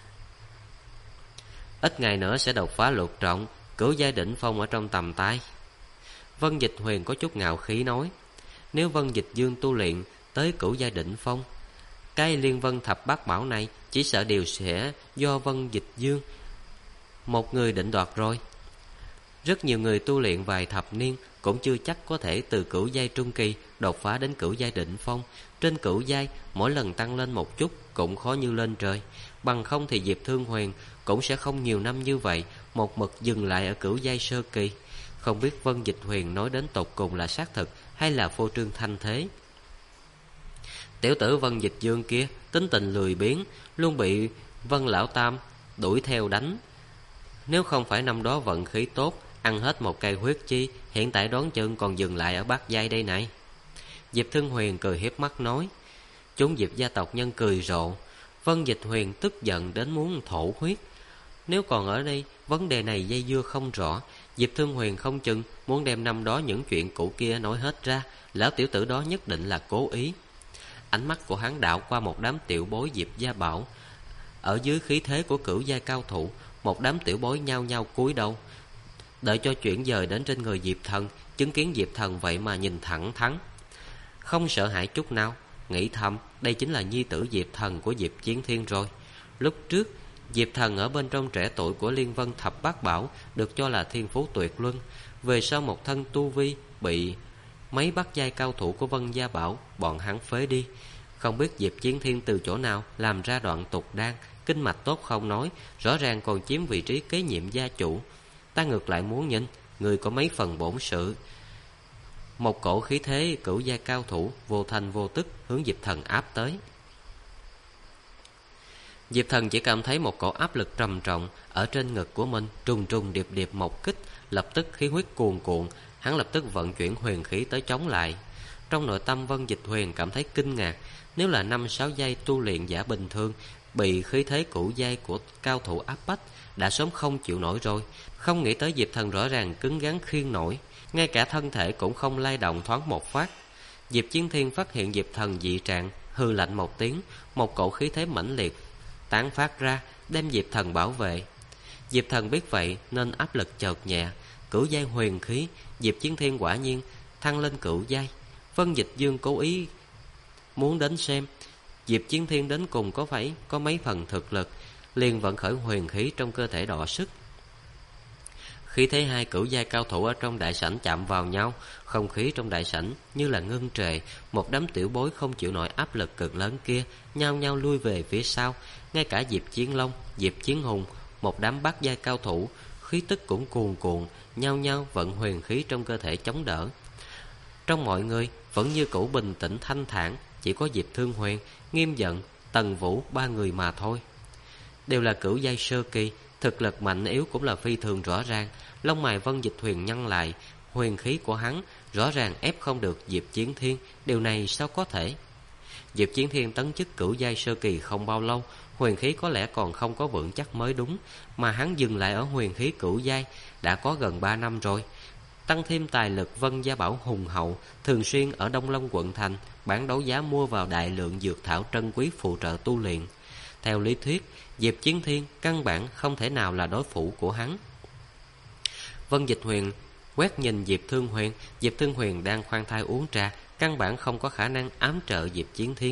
ít ngày nữa sẽ đột phá lục trọng, cửu giai đỉnh phong ở trong tầm tay. Vân Dịch Huyền có chút ngạo khí nói: Nếu Vân Dịch Dương tu luyện tới cửu giai đỉnh phong, cái Liên Vân Thập Bát Bảo này chỉ sợ đều sẽ do Vân Dịch Dương một người định đoạt rồi. Rất nhiều người tu luyện vài thập niên cũng chưa chắc có thể từ cửu giai trung kỳ đột phá đến cửu giai đỉnh phong. Trên cửu giai, mỗi lần tăng lên một chút cũng khó như lên trời. Bằng không thì Diệp Thương Huyền cũng sẽ không nhiều năm như vậy một mực dừng lại ở cửu giai sơ kỳ. Không biết Vân Dịch Huyền nói đến tột cùng là xác thực hay là phô trương thanh thế. Tiểu tử Vân Dịch Dương kia tính tình lười biếng, luôn bị Vân Lão Tam đuổi theo đánh. Nếu không phải năm đó vận khí tốt, ăn hết một cây huyết chi, hiện tại đoán chừng còn dừng lại ở bát giai đây này. Diệp Thương Huyền cười hiếp mắt nói. Chúng Diệp gia tộc nhân cười rộ. Vân Dịch Huyền tức giận đến muốn thổ huyết. Nếu còn ở đây, vấn đề này dây dưa không rõ. Diệp Thương Huyền không chừng muốn đem năm đó những chuyện cũ kia nói hết ra. Lão tiểu tử đó nhất định là cố ý. Ánh mắt của hắn đảo qua một đám tiểu bối Diệp gia bảo. Ở dưới khí thế của cửu giai cao thủ, một đám tiểu bối nhao nhao cúi đầu. Đợi cho chuyển dời đến trên người Diệp Thần, chứng kiến Diệp Thần vậy mà nhìn thẳng thắn, không sợ hãi chút nào. Nghĩ thầm, đây chính là nhi tử Diệp Thần của Diệp Chiến Thiên rồi. Lúc trước, Diệp Thần ở bên trong trẻ tuổi của Liên Vân Thập Bát Bảo, được cho là thiên phú tuyệt luân. Về sau một thân tu vi bị mấy bát giai cao thủ của Vân Gia Bảo bọn hắn phế đi. Không biết Diệp Chiến Thiên từ chỗ nào làm ra đoạn tục đan, kinh mạch tốt không nói, rõ ràng còn chiếm vị trí kế nhiệm gia chủ. Ta ngược lại muốn nhìn, người có mấy phần bổn sự. Một cổ khí thế cửu giai cao thủ vô thanh vô tức hướng Diệp Thần áp tới. Diệp Thần chỉ cảm thấy một cổ áp lực trầm trọng ở trên ngực của mình trùng trùng điệp điệp một kích, lập tức khí huyết cuồn cuộn, hắn lập tức vận chuyển huyền khí tới chống lại. Trong nội tâm Vân Dịch Huyền cảm thấy kinh ngạc, nếu là 5-6 giai tu luyện giả bình thường bị khí thế cửu giai của cao thủ áp bách đã sớm không chịu nổi rồi. Không nghĩ tới Diệp Thần rõ ràng cứng rắn khiêng nổi, ngay cả thân thể cũng không lay động thoáng một phát. Diệp Chiến Thiên phát hiện Diệp Thần dị trạng, hừ lạnh một tiếng, một cổ khí thế mãnh liệt tán phát ra, đem Diệp Thần bảo vệ. Diệp Thần biết vậy nên áp lực chợt nhẹ, cửu giai huyền khí, Diệp Chiến Thiên quả nhiên thăng lên cửu giai. Vân Dịch Dương cố ý muốn đến xem Diệp Chiến Thiên đến cùng có phải có mấy phần thực lực, liền vận khởi huyền khí trong cơ thể đọ sức. Khi thấy hai cửu giai cao thủ ở trong đại sảnh chạm vào nhau, không khí trong đại sảnh như là ngưng trệ. Một đám tiểu bối không chịu nổi áp lực cực lớn kia nhao nhao lui về phía sau. Ngay cả Diệp Chiến Long, Diệp Chiến Hùng, một đám bát giai cao thủ khí tức cũng cuồn cuộn, nhao nhao vận huyền khí trong cơ thể chống đỡ. Trong mọi người vẫn như cũ bình tĩnh thanh thản, chỉ có Diệp Thương Huyền, Nghiêm Giận, Tần Vũ ba người mà thôi. Đều là cửu giai sơ kỳ, thực lực mạnh yếu cũng là phi thường rõ ràng. Lông mày Vân Dịch Huyền nhăn lại, huyền khí của hắn rõ ràng ép không được Diệp Chiến Thiên, điều này sao có thể? Diệp Chiến Thiên tấn chức cửu giai sơ kỳ không bao lâu, huyền khí có lẽ còn không có vững chắc mới đúng, mà hắn dừng lại ở huyền khí cửu giai đã có gần 3 năm rồi. Tăng thêm tài lực Vân Gia Bảo hùng hậu, thường xuyên ở Đông Long quận thành bán đấu giá mua vào đại lượng dược thảo trân quý phụ trợ tu luyện. Theo lý thuyết, Diệp Chiến Thiên căn bản không thể nào là đối thủ của hắn. Vân Dịch Huyền quét nhìn Diệp Thương Huyền, Diệp Thương Huyền đang khoan thai uống trà, căn bản không có khả năng ám trợ Diệp Chiến Thiên.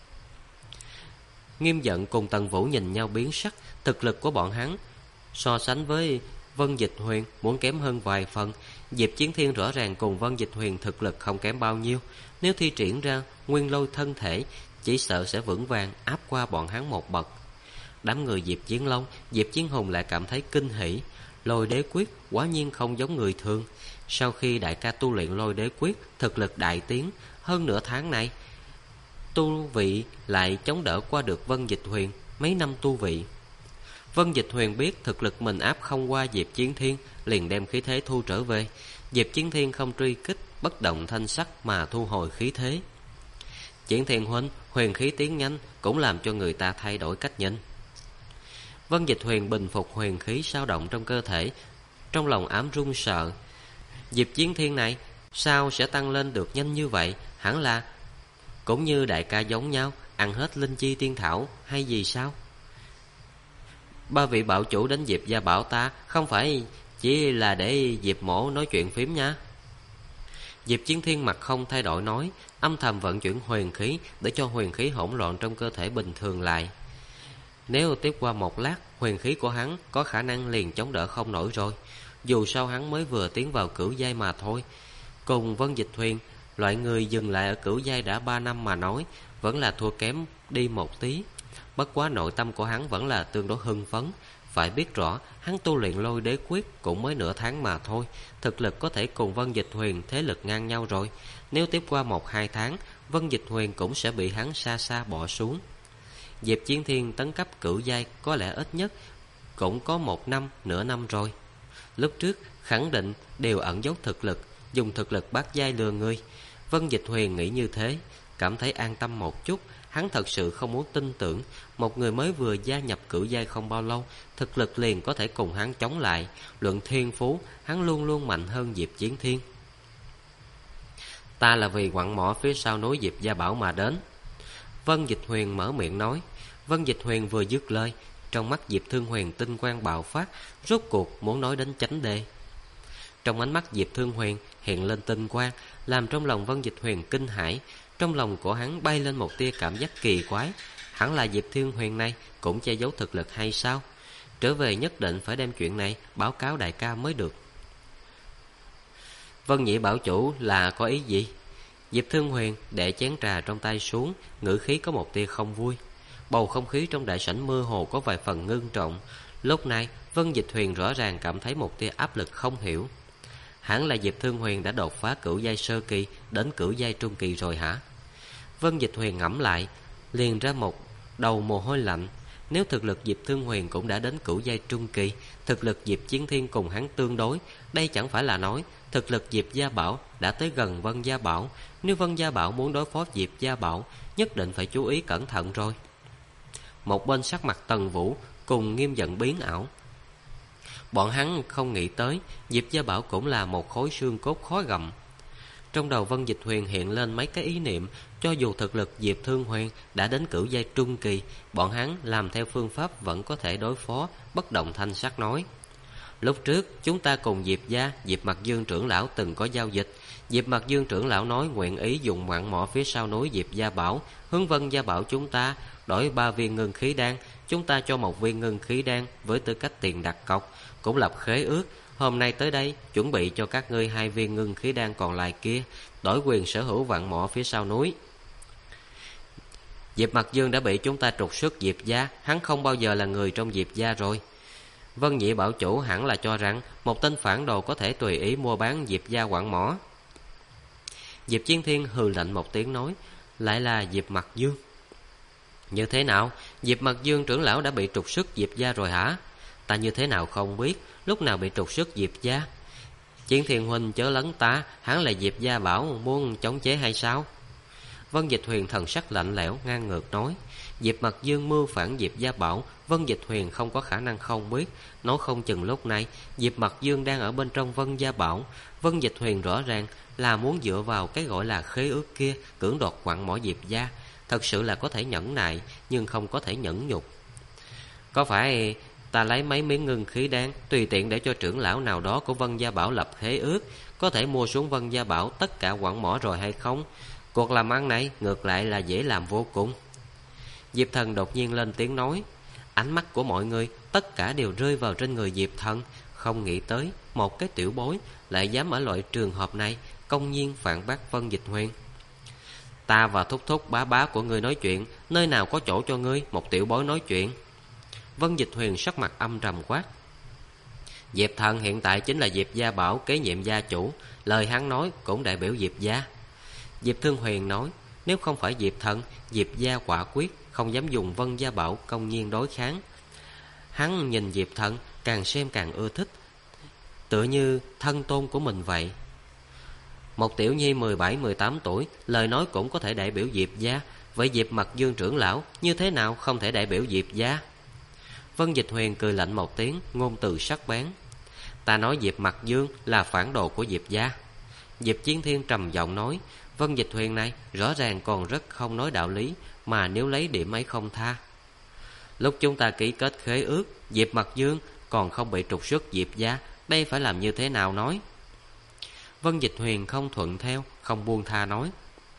Nghiêm Giận cùng Tần Vũ nhìn nhau biến sắc, thực lực của bọn hắn so sánh với Vân Dịch Huyền muốn kém hơn vài phần. Diệp Chiến Thiên rõ ràng cùng Vân Dịch Huyền thực lực không kém bao nhiêu, nếu thi triển ra nguyên lôi thân thể, chỉ sợ sẽ vững vàng áp qua bọn hắn một bậc. Đám người Diệp Chiến Long, Diệp Chiến Hùng lại cảm thấy kinh hỉ. Lôi đế quyết quả nhiên không giống người thường. Sau khi đại ca tu luyện lôi đế quyết, thực lực đại tiến, hơn nửa tháng này tu vị lại chống đỡ qua được Vân Dịch Huyền mấy năm tu vị. Vân Dịch Huyền biết thực lực mình áp không qua Diệp Chiến Thiên, liền đem khí thế thu trở về. Diệp Chiến Thiên không truy kích, bất động thanh sắc mà thu hồi khí thế. Chiến Thiên huynh, huyền khí tiến nhanh cũng làm cho người ta thay đổi cách nhìn. Vân Dịch Huyền bình phục huyền khí sao động trong cơ thể, trong lòng ám run sợ. Diệp Chiến Thiên này sao sẽ tăng lên được nhanh như vậy? Hẳn là cũng như đại ca giống nhau, ăn hết linh chi tiên thảo hay gì sao? Ba vị bảo chủ đến Diệp gia bảo ta không phải chỉ là để Diệp mổ nói chuyện phím nha. Diệp Chiến Thiên mặt không thay đổi nói, âm thầm vận chuyển huyền khí để cho huyền khí hỗn loạn trong cơ thể bình thường lại. Nếu tiếp qua một lát, huyền khí của hắn có khả năng liền chống đỡ không nổi rồi. dù sao hắn mới vừa tiến vào cửu giai mà thôi. Cùng Vân Dịch Huyền, loại người dừng lại ở cửu giai đã 3 năm mà nói, vẫn là thua kém đi một tí. Bất quá nội tâm của hắn vẫn là tương đối hưng phấn. Phải biết rõ, hắn tu luyện Lôi Đế Quyết cũng mới nửa tháng mà thôi, thực lực có thể cùng Vân Dịch Huyền thế lực ngang nhau rồi. Nếu tiếp qua 1-2 tháng, Vân Dịch Huyền cũng sẽ bị hắn xa xa bỏ xuống. Diệp Chiến Thiên tấn cấp cửu giai có lẽ ít nhất cũng có 1 năm, nửa năm rồi. Lúc trước khẳng định đều ẩn giấu thực lực, dùng thực lực bát giai lừa người. Vân Dịch Huyền nghĩ như thế, cảm thấy an tâm một chút. Hắn thật sự không muốn tin tưởng một người mới vừa gia nhập cửu giai không bao lâu, thực lực liền có thể cùng hắn chống lại. Luận thiên phú, hắn luôn luôn mạnh hơn Diệp Chiến Thiên. Ta là vì quặng mỏ phía sau núi Diệp Gia Bảo mà đến. Vân Dịch Huyền mở miệng nói. Vân Dịch Huyền vừa dứt lời, trong mắt Diệp Thương Huyền tinh quang bạo phát, rốt cuộc muốn nói đến chánh đề. Trong ánh mắt Diệp Thương Huyền hiện lên tinh quang, làm trong lòng Vân Dịch Huyền kinh hãi. Trong lòng của hắn bay lên một tia cảm giác kỳ quái. Hẳn là Diệp Thương Huyền này cũng che giấu thực lực hay sao? Trở về nhất định phải đem chuyện này báo cáo đại ca mới được. Vân Nhị bảo chủ là có ý gì? Diệp Thương Huyền để chén trà trong tay xuống, ngữ khí có một tia không vui. Bầu không khí trong đại sảnh mơ hồ có vài phần ngưng trọng. Lúc này Vân Dịch Huyền rõ ràng cảm thấy một tia áp lực không hiểu. Hẳn là Diệp Thương Huyền đã đột phá cửu giai sơ kỳ đến cửu giai trung kỳ rồi hả? Vân Dịch Huyền ngẫm lại, liền ra một đầu mồ hôi lạnh. Nếu thực lực Diệp Thương Huyền cũng đã đến cửu giai trung kỳ, thực lực Diệp Chiến Thiên cùng hắn tương đối, đây chẳng phải là nói thực lực Diệp Gia Bảo đã tới gần Vân Gia Bảo. Nếu Vân Gia Bảo muốn đối phó Diệp Gia Bảo, nhất định phải chú ý cẩn thận rồi. Một bên sắc mặt Tần Vũ cùng nghiêm giận biến ảo. Bọn hắn không nghĩ tới Diệp Gia Bảo cũng là một khối xương cốt khó gặm. Trong đầu Vân Dịch Huyền hiện lên mấy cái ý niệm. Cho dù thực lực Diệp Thương Huyền đã đến cửu giai trung kỳ, bọn hắn làm theo phương pháp vẫn có thể đối phó. Bất động thanh sắc nói. Lúc trước chúng ta cùng Diệp gia, Diệp Mặc Dương trưởng lão từng có giao dịch. Diệp Mặc Dương trưởng lão nói nguyện ý dùng quặng mỏ phía sau núi Diệp Gia Bảo hướng Vân Gia Bảo chúng ta đổi 3 viên ngân khí đan. Chúng ta cho 1 viên ngân khí đan với tư cách tiền đặt cọc, cũng lập khế ước. Hôm nay tới đây chuẩn bị cho các ngươi 2 viên ngân khí đan còn lại kia, đổi quyền sở hữu vạn mỏ phía sau núi. Diệp Mặc Dương đã bị chúng ta trục xuất Diệp gia, hắn không bao giờ là người trong Diệp gia rồi. Vân Nhị bảo chủ hẳn là cho rằng một tên phản đồ có thể tùy ý mua bán Diệp gia quặng mỏ. Diệp Chiến Thiên hừ lạnh một tiếng nói, lại là Diệp Mặc Dương. Như thế nào? Diệp Mặc Dương trưởng lão đã bị trục xuất Diệp gia rồi hả? Ta như thế nào không biết, lúc nào bị trục xuất Diệp gia? Chiến Thiên huynh chớ lấn ta, hắn là Diệp Gia Bảo muốn chống chế hay sao? Vân Dịch Huyền thần sắc lạnh lẽo ngang ngược nói. Diệp Mặc Dương mưu phản Diệp Gia Bảo, Vân Dịch Huyền không có khả năng không biết. Nói không chừng lúc này Diệp Mặc Dương đang ở bên trong Vân Gia Bảo. Vân Dịch Huyền rõ ràng là muốn dựa vào cái gọi là khế ước kia cưỡng đoạt quặng mỏ Diệp gia. Thật sự là có thể nhẫn nại, nhưng không có thể nhẫn nhục. Có phải ta lấy mấy miếng ngân khí đan tùy tiện để cho trưởng lão nào đó của Vân Gia Bảo lập khế ước, có thể mua xuống Vân Gia Bảo tất cả quặng mỏ rồi hay không? Cuộc làm ăn này ngược lại là dễ làm vô cùng. Diệp Thần đột nhiên lên tiếng nói. Ánh mắt của mọi người tất cả đều rơi vào trên người Diệp Thần. Không nghĩ tới một cái tiểu bối lại dám ở loại trường hợp này công nhiên phản bác Vân Dịch Huyền. Ta và thúc thúc bá bá của ngươi nói chuyện, nơi nào có chỗ cho ngươi một tiểu bối nói chuyện? Vân Dịch Huyền sắc mặt âm trầm quát. Diệp Thần hiện tại chính là Diệp Gia Bảo kế nhiệm gia chủ, lời hắn nói cũng đại biểu Diệp gia. Diệp Thương Huyền nói, nếu không phải Diệp Thần, Diệp gia quả quyết không dám dùng Vân Gia Bảo công nhiên đối kháng. Hắn nhìn Diệp Thần càng xem càng ưa thích, tựa như thân tôn của mình vậy. Một tiểu nhi 17-18 tuổi, lời nói cũng có thể đại biểu Diệp gia. Vậy Diệp Mặc Dương trưởng lão như thế nào không thể đại biểu Diệp gia? Vân Dịch Huyền cười lạnh một tiếng, ngôn từ sắc bén. Ta nói Diệp Mặc Dương là phản đồ của Diệp gia. Diệp Chiến Thiên trầm giọng nói. Vân Dịch Huyền này rõ ràng còn rất không nói đạo lý, mà nếu lấy điểm ấy không tha. Lúc chúng ta ký kết khế ước, Diệp Mặc Dương còn không bị trục xuất Diệp gia, đây phải làm như thế nào nói? Vân Dịch Huyền không thuận theo, không buông tha nói.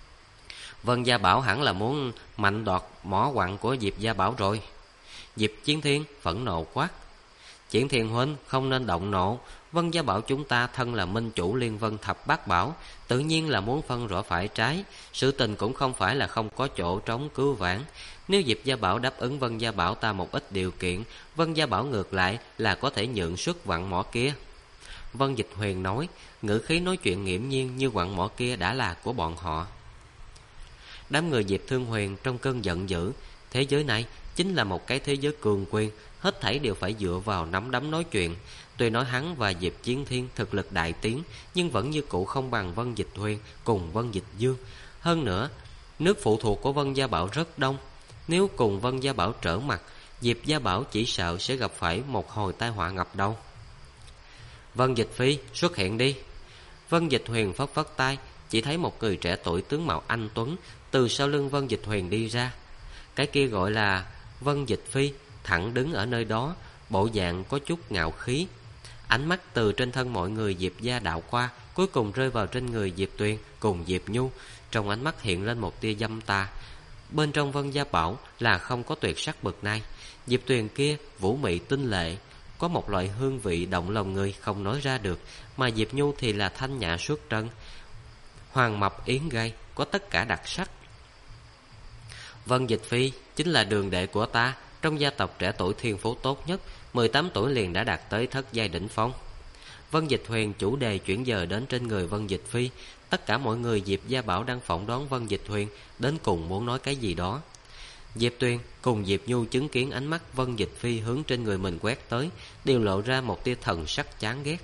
Vân Gia Bảo hẳn là muốn mạnh đoạt mỏ quặng của Diệp Gia Bảo rồi. Diệp Chiến Thiên phẫn nộ quát. Triển Thiên huynh không nên động nộ. Vân Gia Bảo chúng ta thân là minh chủ Liên Vân Thập Bát Bảo, tự nhiên là muốn phân rõ phải trái. Sự tình cũng không phải là không có chỗ trống cứu vãn. Nếu Diệp Gia Bảo đáp ứng Vân Gia Bảo ta một ít điều kiện, Vân Gia Bảo ngược lại là có thể nhượng suất vạn mỏ kia. Vân Dịch Huyền nói, ngữ khí nói chuyện nghiễm nhiên như vạn mỏ kia đã là của bọn họ. Đám người Diệp Thương Huyền trong cơn giận dữ. Thế giới này chính là một cái thế giới cường quyền, hết thảy đều phải dựa vào nắm đấm nói chuyện. Tuy nói hắn và Diệp Chiến Thiên thực lực đại tiến, nhưng vẫn như cũ không bằng Vân Dịch Huyền cùng Vân Dịch Dương. Hơn nữa, nước phụ thuộc của Vân Gia Bảo rất đông. Nếu cùng Vân Gia Bảo trở mặt, Diệp Gia Bảo chỉ sợ sẽ gặp phải một hồi tai họa ngập đầu. Vân Dịch Phi, xuất hiện đi. Vân Dịch Huyền phất phất tay, chỉ thấy một người trẻ tuổi tướng mạo anh tuấn từ sau lưng Vân Dịch Huyền đi ra. Cái kia gọi là Vân Dịch Phi, thẳng đứng ở nơi đó, bộ dạng có chút ngạo khí. Ánh mắt từ trên thân mọi người Diệp gia đạo qua, cuối cùng rơi vào trên người Diệp Tuyền cùng Diệp Nhu. Trong ánh mắt hiện lên một tia dâm tà. Bên trong Vân Gia Bảo là không có tuyệt sắc bậc này. Diệp Tuyền kia vũ mị tinh lệ, có một loại hương vị động lòng người không nói ra được. Mà Diệp Nhu thì là thanh nhã xuất trần, hoàng mập yến gay, có tất cả đặc sắc. Vân Dịch Phi chính là đường đệ của ta, trong gia tộc trẻ tuổi thiên phú tốt nhất, 18 tuổi liền đã đạt tới thất giai đỉnh phong. Vân Dịch Huyền chủ đề chuyển dời đến trên người Vân Dịch Phi. Tất cả mọi người Diệp Gia Bảo đang phỏng đoán Vân Dịch Huyền đến cùng muốn nói cái gì đó. Diệp Tuyền cùng Diệp Nhu chứng kiến ánh mắt Vân Dịch Phi hướng trên người mình quét tới, đều lộ ra một tia thần sắc chán ghét.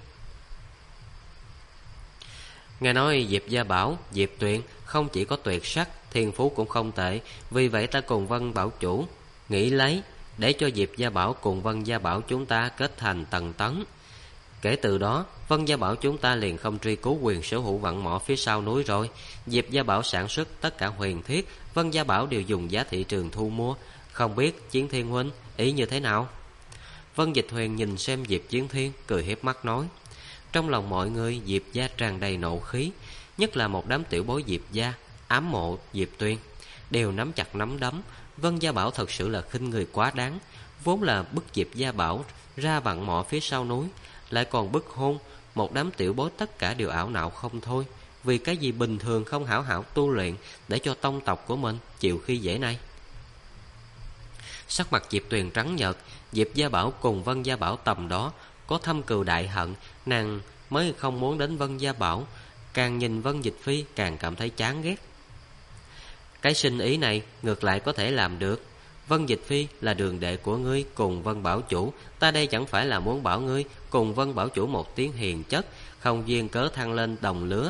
Nghe nói Diệp Gia Bảo, Diệp Tuyền không chỉ có tuyệt sắc, thiên phú cũng không tệ. Vì vậy ta cùng Vân Bảo chủ nghĩ lấy để cho Diệp Gia Bảo cùng Vân Gia Bảo chúng ta kết thành tầng tấn. Kể từ đó, Vân Gia Bảo chúng ta liền không truy cứu quyền sở hữu vạn mỏ phía sau núi rồi. Diệp Gia Bảo sản xuất tất cả huyền thiết, Vân Gia Bảo đều dùng giá thị trường thu mua. Không biết Chiến Thiên huynh ý như thế nào? Vân Dịch Huyền nhìn xem Diệp Chiến Thiên, cười hiếp mắt nói. Trong lòng mọi người Diệp gia tràn đầy nộ khí, nhất là một đám tiểu bối Diệp gia ám mộ Diệp Tuyền, đều nắm chặt nắm đấm. Vân Gia Bảo thật sự là khinh người quá đáng, vốn là bức Diệp Gia Bảo ra vạn mỏ phía sau núi, lại còn bức hôn. Một đám tiểu bối tất cả đều ảo não không thôi. Vì cái gì bình thường không hảo hảo tu luyện để cho tông tộc của mình chịu khi dễ này? Sắc mặt Diệp Tuyền trắng nhợt. Diệp Gia Bảo cùng Vân Gia Bảo tầm đó có thâm cừu đại hận, nàng mới không muốn đến Vân Gia Bảo. Càng nhìn Vân Dịch Phi càng cảm thấy chán ghét. Cái sinh ý này ngược lại có thể làm được. Vân Dịch Phi là đường đệ của ngươi cùng Vân Bảo chủ, ta đây chẳng phải là muốn bảo ngươi cùng Vân Bảo chủ một tiếng hiền chất, không duyên cớ thăng lên đồng lứa.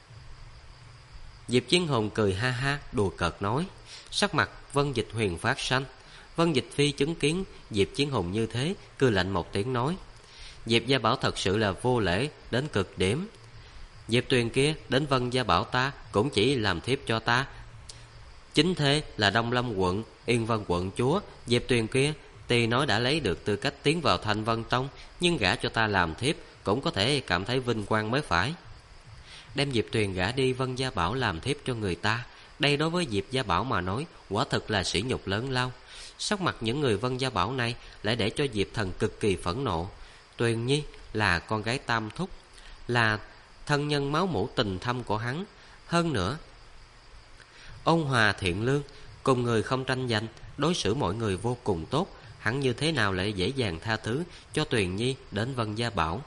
Diệp Chiến Hùng cười ha ha đùa cợt nói. Sắc mặt Vân Dịch Huyền phát xanh. Vân Dịch Phi chứng kiến Diệp Chiến Hùng như thế, cười lạnh một tiếng nói. Diệp Gia Bảo thật sự là vô lễ đến cực điểm. Diệp Tuyền kia đến Vân Gia Bảo ta cũng chỉ làm thiếp cho ta. Chính thế là Đông Lâm quận Yên Vân quận chúa. Diệp Tuyền kia tuy nói đã lấy được tư cách tiến vào Thanh Vân Tông, nhưng gả cho ta làm thiếp cũng có thể cảm thấy vinh quang mới phải. Đem Diệp Tuyền gả đi Vân Gia Bảo làm thiếp cho người ta, đây đối với Diệp Gia Bảo mà nói quả thực là sỉ nhục lớn lao. Sắc mặt những người Vân Gia Bảo này lại để cho Diệp Thần cực kỳ phẫn nộ. Tuyền Nhi là con gái tam thúc, là thân nhân máu mủ tình thâm của hắn. Hơn nữa ôn hòa thiện lương, cùng người không tranh giành, đối xử mọi người vô cùng tốt. Hắn như thế nào lại dễ dàng tha thứ cho Tuyền Nhi đến Vân Gia Bảo?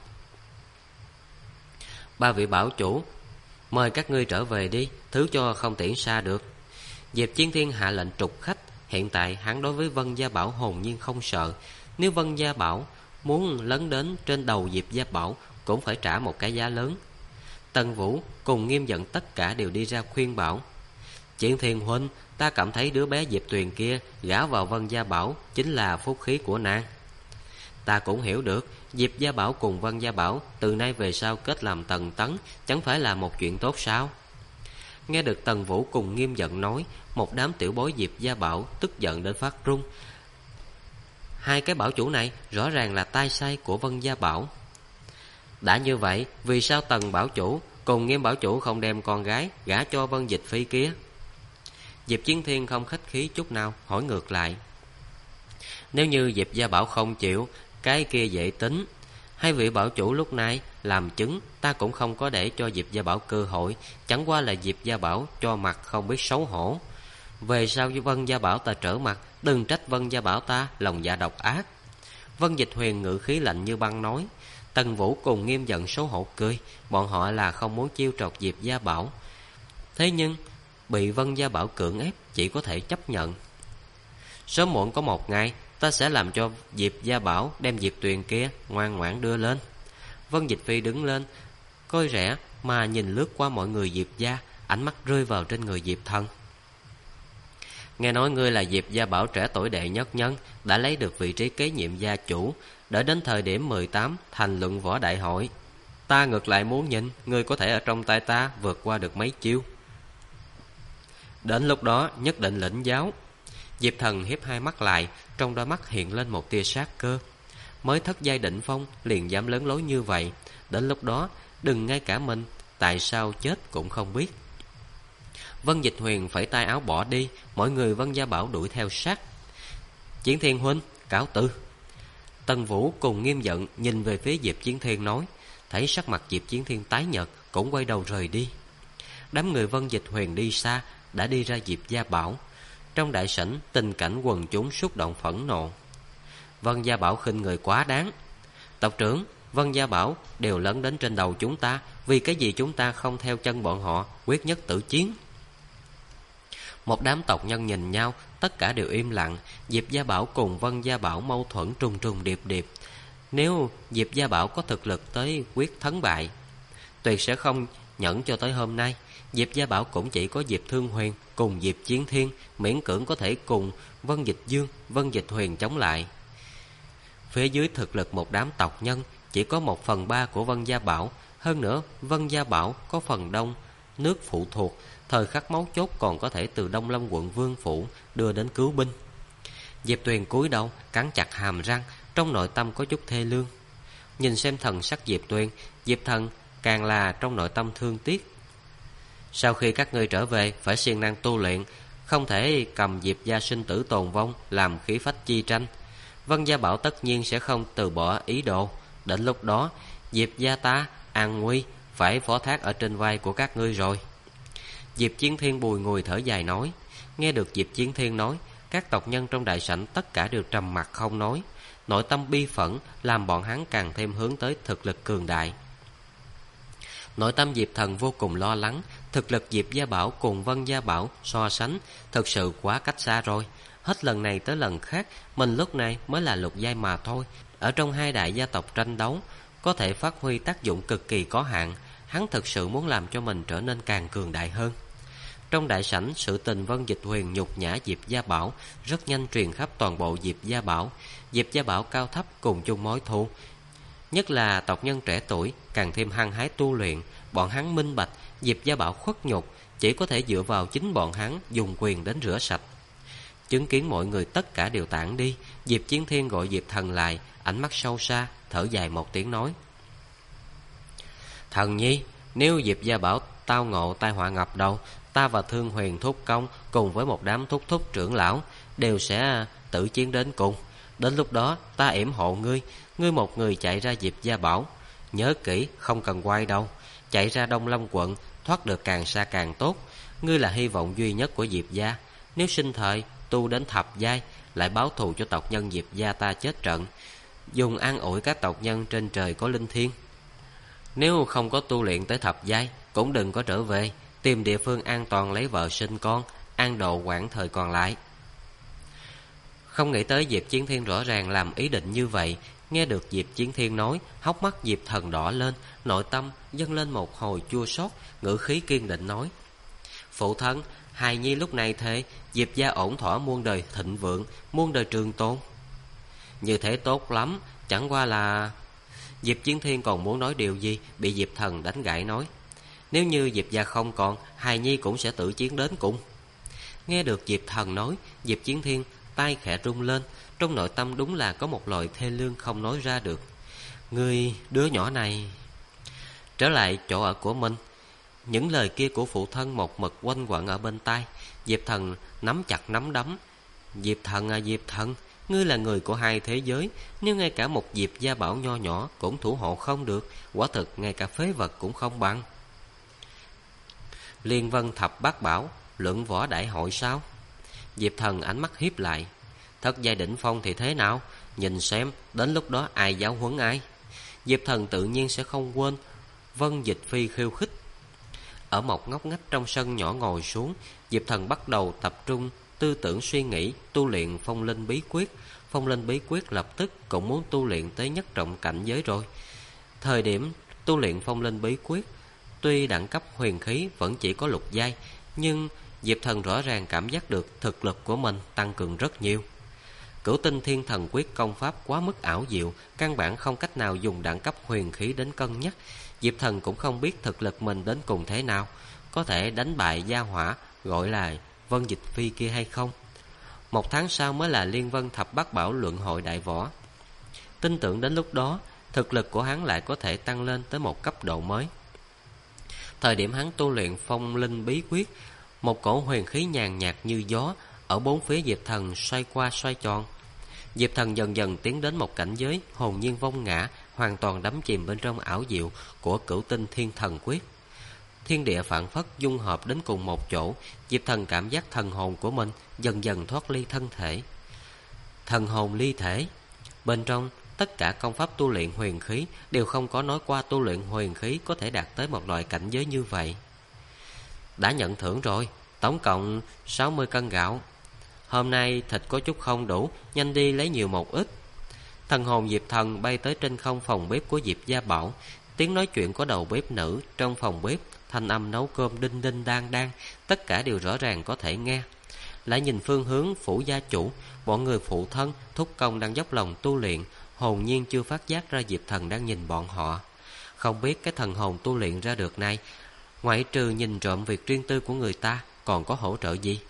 Ba vị bảo chủ, mời các ngươi trở về đi, thứ cho không tiễn xa được. Diệp Chiến Thiên hạ lệnh trục khách. Hiện tại hắn đối với Vân Gia Bảo hồn nhiên không sợ. Nếu Vân Gia Bảo muốn lấn đến trên đầu Diệp Gia Bảo cũng phải trả một cái giá lớn. Tần Vũ cùng Nghiêm Giận tất cả đều đi ra khuyên bảo. Chiến Thiên huynh, ta cảm thấy đứa bé Diệp Tuyền kia gả vào Vân Gia Bảo chính là phúc khí của nàng. Ta cũng hiểu được, Diệp Gia Bảo cùng Vân Gia Bảo từ nay về sau kết làm tần tấn, chẳng phải là một chuyện tốt sao? Nghe được Tần Vũ cùng Nghiêm Giận nói, một đám tiểu bối Diệp Gia Bảo tức giận đến phát run. Hai cái bảo chủ này rõ ràng là tai sai của Vân Gia Bảo. Đã như vậy, vì sao Tần bảo chủ cùng Nghiêm bảo chủ không đem con gái gả cho Vân Dịch Phi kia? Diệp Chiến Thiên không khách khí chút nào hỏi ngược lại. Nếu như Diệp Gia Bảo không chịu, Cái kia dễ tính. Hai vị bảo chủ lúc này làm chứng, ta cũng không có để cho Diệp Gia Bảo cơ hội, chẳng qua là Diệp Gia Bảo cho mặt không biết xấu hổ. Về sau Vân Gia Bảo ta trở mặt, đừng trách Vân Gia Bảo ta lòng dạ độc ác. Vân Dịch Huyền ngữ khí lạnh như băng nói. Tần Vũ cùng Nghiêm giận xấu hổ cười, bọn họ là không muốn chiêu trọc Diệp Gia Bảo, thế nhưng bị Vân Gia Bảo cưỡng ép, chỉ có thể chấp nhận. Sớm muộn có một ngày, ta sẽ làm cho Diệp Gia Bảo đem Diệp Tuyền kia ngoan ngoãn đưa lên. Vân Dịch Phi đứng lên, coi rẻ mà nhìn lướt qua mọi người Diệp Gia, ánh mắt rơi vào trên người Diệp Thần. Nghe nói ngươi là Diệp Gia Bảo trẻ tuổi đệ nhất nhân, đã lấy được vị trí kế nhiệm gia chủ, đợi đến thời điểm 18 thành luận võ đại hội. Ta ngược lại muốn nhìn ngươi có thể ở trong tay ta vượt qua được mấy chiêu. Đến lúc đó nhất định lĩnh giáo. Diệp Thần hiếp hai mắt lại, trong đôi mắt hiện lên một tia sát cơ. Mới thất giai đỉnh phong liền dám lớn lối như vậy, đến lúc đó đừng ngay cả mình tại sao chết cũng không biết. Vân Dịch Huyền phẩy tay áo bỏ đi, mọi người Vân Gia Bảo đuổi theo sát. Chiến Thiên huynh, cáo từ. Tần Vũ cùng Nghiêm giận nhìn về phía Diệp Chiến Thiên nói, thấy sắc mặt Diệp Chiến Thiên tái nhợt, cũng quay đầu rời đi. Đám người Vân Dịch Huyền đi xa, đã đi ra Diệp Gia Bảo. Trong đại sảnh, tình cảnh quần chúng xúc động phẫn nộ. Vân Gia Bảo khinh người quá đáng. Tộc trưởng, Vân Gia Bảo đều lớn đến trên đầu chúng ta, vì cái gì chúng ta không theo chân bọn họ, quyết nhất tử chiến? Một đám tộc nhân nhìn nhau, tất cả đều im lặng. Diệp Gia Bảo cùng Vân Gia Bảo mâu thuẫn trùng trùng điệp điệp. Nếu Diệp Gia Bảo có thực lực tới quyết thắng bại, tuyệt sẽ không nhẫn cho tới hôm nay. Diệp Gia Bảo cũng chỉ có Diệp Thương Huyền cùng Diệp Chiến Thiên miễn cưỡng có thể cùng Vân Dịch Dương, Vân Dịch Huyền chống lại. Phía dưới thực lực một đám tộc nhân chỉ có 1/3 của Vân Gia Bảo. Hơn nữa Vân Gia Bảo có phần đông nước phụ thuộc, thời khắc máu chốt còn có thể từ Đông Lâm quận Vương Phủ đưa đến cứu binh. Diệp Tuyền cúi đầu cắn chặt hàm răng, trong nội tâm có chút thê lương. Nhìn xem thần sắc Diệp Tuyền, Diệp Thần càng là trong nội tâm thương tiếc. Sau khi các ngươi trở về phải siêng năng tu luyện, không thể cầm Diệp gia sinh tử tồn vong làm khí phách chi tranh. Vân Gia Bảo tất nhiên sẽ không từ bỏ ý đồ. Đến lúc đó Diệp gia ta an nguy phải phó thác ở trên vai của các ngươi rồi. Diệp Chiến Thiên bùi ngùi thở dài nói. Nghe được Diệp Chiến Thiên nói, các tộc nhân trong đại sảnh tất cả đều trầm mặc không nói. Nội tâm bi phẫn làm bọn hắn càng thêm hướng tới thực lực cường đại. Nội tâm Diệp Thần vô cùng lo lắng. Thực lực Diệp Gia Bảo cùng Vân Gia Bảo so sánh thực sự quá cách xa rồi. Hết lần này tới lần khác, mình lúc này mới là lục giai mà thôi. Ở trong hai đại gia tộc tranh đấu, có thể phát huy tác dụng cực kỳ có hạn. Hắn thực sự muốn làm cho mình trở nên càng cường đại hơn. Trong đại sảnh, sự tình Vân Dịch Huyền nhục nhã Diệp Gia Bảo rất nhanh truyền khắp toàn bộ Diệp Gia Bảo. Diệp Gia Bảo cao thấp cùng chung mối thù, nhất là tộc nhân trẻ tuổi càng thêm hăng hái tu luyện. Bọn hắn minh bạch Diệp Gia Bảo khuất nhục, chỉ có thể dựa vào chính bọn hắn dùng quyền đến rửa sạch. Chứng kiến mọi người tất cả đều tản đi, Diệp Chiến Thiên gọi Diệp Thần lại, ánh mắt sâu xa, thở dài một tiếng nói: Thần nhi, nếu Diệp Gia Bảo tao ngộ tai họa ngập đầu, ta và Thương Huyền thúc công cùng với một đám thúc thúc trưởng lão đều sẽ tự chiến đến cùng. Đến lúc đó ta yểm hộ ngươi, ngươi một người chạy ra Diệp Gia Bảo, nhớ kỹ không cần quay đâu, chạy ra Đông Lâm quận, thoát được càng xa càng tốt. Ngươi là hy vọng duy nhất của Diệp gia. Nếu sinh thời tu đến thập giai, lại báo thù cho tộc nhân Diệp gia ta chết trận, dùng an ủi các tộc nhân trên trời có linh thiêng. Nếu không có tu luyện tới thập giai, cũng đừng có trở về, tìm địa phương an toàn lấy vợ sinh con, an độ quãng thời còn lại. Không nghĩ tới Diệp Chiến Thiên rõ ràng làm ý định như vậy. Nghe được Diệp Chiến Thiên nói, hốc mắt Diệp Thần đỏ lên, nội tâm dâng lên một hồi chua xót, ngữ khí kiên định nói: Phụ thân, hài nhi lúc này thề Diệp gia ổn thỏa muôn đời thịnh vượng, muôn đời trường tôn. Như thế tốt lắm, chẳng qua là... Diệp Chiến Thiên còn muốn nói điều gì, bị Diệp Thần đánh gãy nói: Nếu như Diệp gia không còn, hài nhi cũng sẽ tự chiến đến cùng. Nghe được Diệp Thần nói, Diệp Chiến Thiên tay khẽ rung lên, trong nội tâm đúng là có một loại thê lương không nói ra được. Ngươi đứa nhỏ này... Trở lại chỗ ở của mình, những lời kia của phụ thân một mực quanh quẩn ở bên tai. Diệp Thần nắm chặt nắm đấm. Diệp Thần à Diệp Thần, Ngươi là người của hai thế giới, nếu ngay cả một Diệp Gia Bảo nho nhỏ cũng thủ hộ không được, quả thực ngay cả phế vật cũng không bằng. Liên Vân Thập Bát Bảo, luận võ đại hội sao? Diệp Thần ánh mắt hiếp lại. Thất giai đỉnh phong thì thế nào? Nhìn xem, đến lúc đó ai giáo huấn ai? Diệp Thần tự nhiên sẽ không quên Vân Dịch Phi khiêu khích. Ở một ngóc ngách trong sân nhỏ ngồi xuống, Diệp Thần bắt đầu tập trung tư tưởng suy nghĩ tu luyện Phong Linh Bí Quyết. Phong Linh Bí Quyết lập tức cũng muốn tu luyện tới nhất trọng cảnh giới rồi. Thời điểm tu luyện Phong Linh Bí Quyết, tuy đẳng cấp huyền khí vẫn chỉ có lục giai, nhưng Diệp Thần rõ ràng cảm giác được thực lực của mình tăng cường rất nhiều. Cửu Tinh Thiên Thần Quyết công pháp quá mức ảo diệu, căn bản không cách nào dùng đẳng cấp huyền khí đến cân nhắc. Diệp Thần cũng không biết thực lực mình đến cùng thế nào, có thể đánh bại gia hỏa gọi là Vân Dịch Phi kia hay không. 1 tháng sau mới là Liên Vân Thập Bát Bảo luận hội đại võ. Tin tưởng đến lúc đó, thực lực của hắn lại có thể tăng lên tới một cấp độ mới. Thời điểm hắn tu luyện Phong Linh Bí Quyết, một cổ huyền khí nhàn nhạt như gió ở bốn phía Diệp Thần xoay qua xoay tròn. Diệp Thần dần dần tiến đến một cảnh giới hồn nhiên vong ngã, hoàn toàn đắm chìm bên trong ảo diệu của Cửu Tinh Thiên Thần Quyết. Thiên địa phảng phất dung hợp đến cùng một chỗ, Diệp Thần cảm giác thần hồn của mình dần dần thoát ly thân thể. Thần hồn ly thể, bên trong tất cả công pháp tu luyện huyền khí đều không có nói qua tu luyện huyền khí có thể đạt tới một loại cảnh giới như vậy. Đã nhận thưởng rồi, tổng cộng 60 cân gạo. Hôm nay thịt có chút không đủ, nhanh đi lấy nhiều một ít. Thần hồn Diệp Thần bay tới trên không phòng bếp của Diệp Gia Bảo. Tiếng nói chuyện của đầu bếp nữ trong phòng bếp, thanh âm nấu cơm đinh đinh đang đang, tất cả đều rõ ràng có thể nghe. Lại nhìn phương hướng phủ gia chủ, bọn người phụ thân thúc công đang dốc lòng tu luyện, hồn nhiên chưa phát giác ra Diệp Thần đang nhìn bọn họ. Không biết cái thần hồn tu luyện ra được này, ngoại trừ nhìn trộm việc riêng tư của người ta, còn có hỗ trợ gì?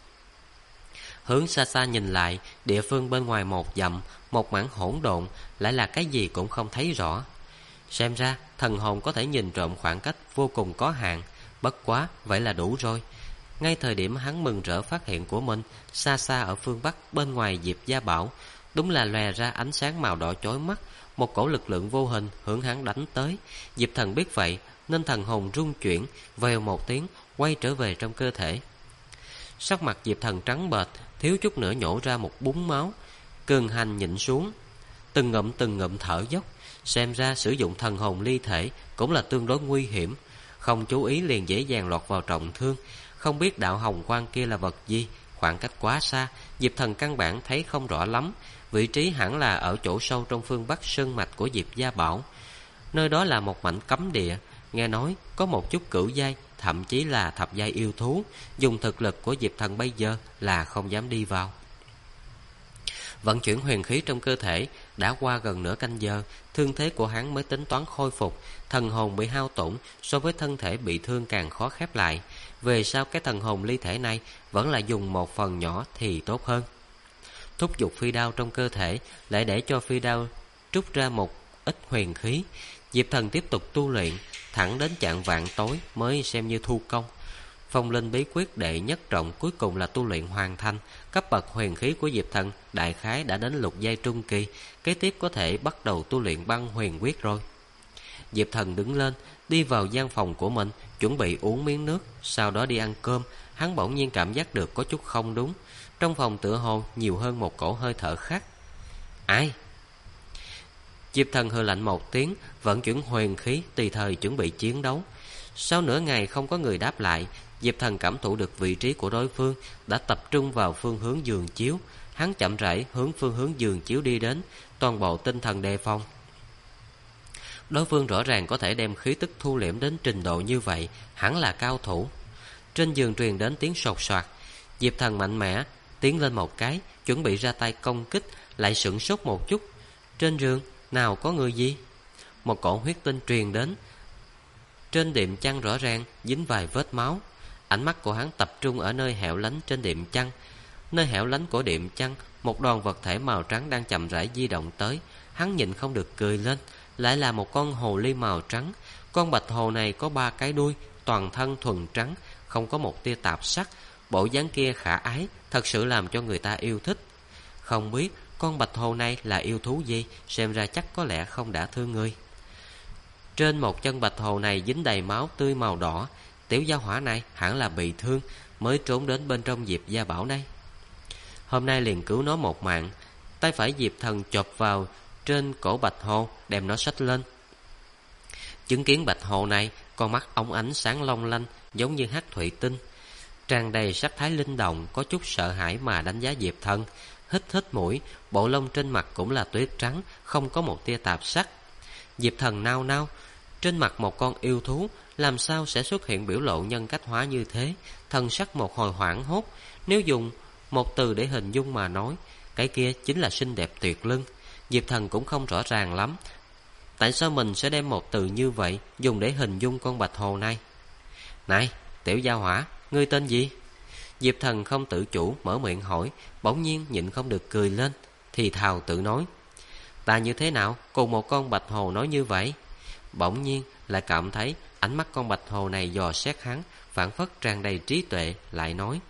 Hướng xa xa nhìn lại, địa phương bên ngoài một dặm, một mảng hỗn độn, lại là cái gì cũng không thấy rõ. Xem ra thần hồn có thể nhìn trộm khoảng cách vô cùng có hạn, bất quá vậy là đủ rồi. Ngay thời điểm hắn mừng rỡ phát hiện của mình, xa xa ở phương Bắc bên ngoài Diệp Gia Bảo, đúng là lòe ra ánh sáng màu đỏ chói mắt, một cổ lực lượng vô hình hướng hắn đánh tới. Diệp Thần biết vậy nên thần hồn rung chuyển, vèo một tiếng quay trở về trong cơ thể. Sắc mặt Diệp Thần trắng bệch, thiếu chút nữa nhổ ra một búng máu. Cường hành nhịn xuống, từng ngụm thở dốc. Xem ra sử dụng thần hồn ly thể cũng là tương đối nguy hiểm, không chú ý liền dễ dàng lọt vào trọng thương. Không biết đạo hồng quang kia là vật gì, khoảng cách quá xa, Diệp Thần căn bản thấy không rõ lắm. Vị trí hẳn là ở chỗ sâu trong phương Bắc sơn mạch của Diệp Gia Bảo. Nơi đó là một mảnh cấm địa, nghe nói có một chút cửu giai, thậm chí là thập giai yêu thú, dùng thực lực của Diệp Thần bây giờ là không dám đi vào. Vận chuyển huyền khí trong cơ thể, đã qua gần nửa canh giờ, thương thế của hắn mới tính toán khôi phục. Thần hồn bị hao tổn, so với thân thể bị thương càng khó khép lại. Về sau cái thần hồn ly thể này vẫn là dùng một phần nhỏ thì tốt hơn. Thúc giục phi đao trong cơ thể, lại để cho phi đao trút ra một ít huyền khí. Diệp Thần tiếp tục tu luyện, thẳng đến chạng vạng tối mới xem như thu công. Phong Linh Bí Quyết đệ nhất trọng cuối cùng là tu luyện hoàn thành. Cấp bậc huyền khí của Diệp Thần đại khái đã đến lục giai trung kỳ, kế tiếp có thể bắt đầu tu luyện băng huyền quyết rồi. Diệp Thần đứng lên, đi vào gian phòng của mình, chuẩn bị uống miếng nước, sau đó đi ăn cơm. Hắn bỗng nhiên cảm giác được có chút không đúng. Trong phòng tựa hồ nhiều hơn một cổ hơi thở khác. Ai? Diệp Thần hừ lạnh một tiếng, vận chuyển huyền khí tùy thời chuẩn bị chiến đấu. Sau nửa ngày không có người đáp lại, Diệp Thần cảm thụ được vị trí của đối phương đã tập trung vào phương hướng giường chiếu. Hắn chậm rãi hướng phương hướng giường chiếu đi đến, toàn bộ tinh thần đề phòng. Đối phương rõ ràng có thể đem khí tức thu liễm đến trình độ như vậy, hẳn là cao thủ. Trên giường truyền đến tiếng sột soạt. Diệp Thần mạnh mẽ tiến lên một cái, chuẩn bị ra tay công kích, lại sửng sốt một chút. Trên giường nào có người gì? Một cổ huyết tinh truyền đến. Trên đệm chăn rõ ràng dính vài vết máu. Ánh mắt của hắn tập trung ở nơi hẻo lánh trên đệm chăn. Nơi hẻo lánh của đệm chăn, một đoàn vật thể màu trắng đang chậm rãi di động tới. Hắn nhịn không được cười lên. Lại là một con hồ ly màu trắng. Con bạch hồ này có 3 cái đuôi, toàn thân thuần trắng, không có một tia tạp sắc. Bộ dáng kia khả ái, thật sự làm cho người ta yêu thích. Không biết con bạch hồ này là yêu thú gì, xem ra chắc có lẽ không đã thương ngươi. Trên một chân bạch hồ này dính đầy máu tươi màu đỏ, tiểu gia hỏa này hẳn là bị thương mới trốn đến bên trong Diệp gia bảo đây. Hôm nay liền cứu nó một mạng. Tay phải Diệp Thần chộp vào trên cổ bạch hồ, đem nó xách lên. Chứng kiến bạch hồ này, con mắt óng ánh sáng long lanh giống như hắc thủy tinh, tràn đầy sắc thái linh động, có chút sợ hãi mà đánh giá Diệp Thần. Hít hít mũi, bộ lông trên mặt cũng là tuyết trắng, không có một tia tạp sắc. Diệp Thần nao nao, trên mặt một con yêu thú làm sao sẽ xuất hiện biểu lộ nhân cách hóa như thế? Thần sắc một hồi hoảng hốt. Nếu dùng một từ để hình dung mà nói, cái kia chính là xinh đẹp tuyệt luân. Diệp Thần cũng không rõ ràng lắm tại sao mình sẽ đem một từ như vậy dùng để hình dung con bạch hồ này. Này, tiểu gia hỏa, ngươi tên gì? Diệp Thần không tự chủ mở miệng hỏi, bỗng nhiên nhịn không được cười lên, thì thào tự nói: ta như thế nào cùng một con bạch hồ nói như vậy? Bỗng nhiên lại cảm thấy ánh mắt con bạch hồ này dò xét hắn, phảng phất tràn đầy trí tuệ, lại nói: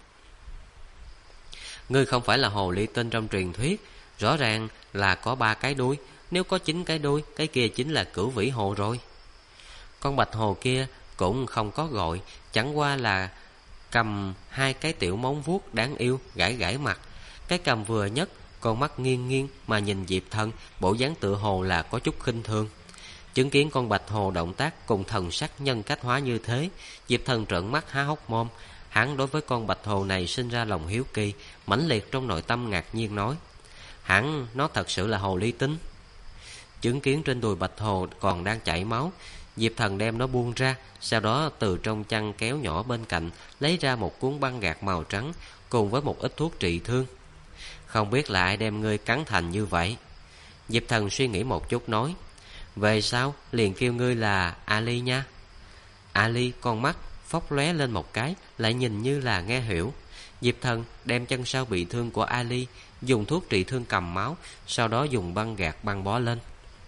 ngươi không phải là hồ ly tinh trong truyền thuyết, rõ ràng là có 3 cái đuôi, nếu có 9 cái đuôi, cái kia chính là Cửu Vĩ Hồ rồi. Con bạch hồ kia cũng không có gọi, chẳng qua là cầm 2 cái tiểu móng vuốt đáng yêu gãi gãi mặt. Cái cầm vừa nhất, con mắt nghiêng nghiêng mà nhìn Diệp Thần, bộ dáng tựa hồ là có chút khinh thường. Chứng kiến con bạch hồ động tác cùng thần sắc nhân cách hóa như thế, Diệp Thần trợn mắt há hốc mồm. Hắn đối với con bạch hồ này sinh ra lòng hiếu kỳ mãnh liệt, trong nội tâm ngạc nhiên nói: hẳn nó thật sự là hồ ly tinh. Chứng kiến trên đùi bạch hồ còn đang chảy máu, Diệp Thần đem nó buông ra, sau đó từ trong chăn kéo nhỏ bên cạnh lấy ra một cuốn băng gạc màu trắng cùng với một ít thuốc trị thương. Không biết là ai đem ngươi cắn thành như vậy? Diệp Thần suy nghĩ một chút nói: về sau liền kêu ngươi là Ali nha. Ali con mắt phốc lóe lên một cái, lại nhìn như là nghe hiểu. Diệp Thần đem chân sau bị thương của Ali dùng thuốc trị thương cầm máu, sau đó dùng băng gạc băng bó lên.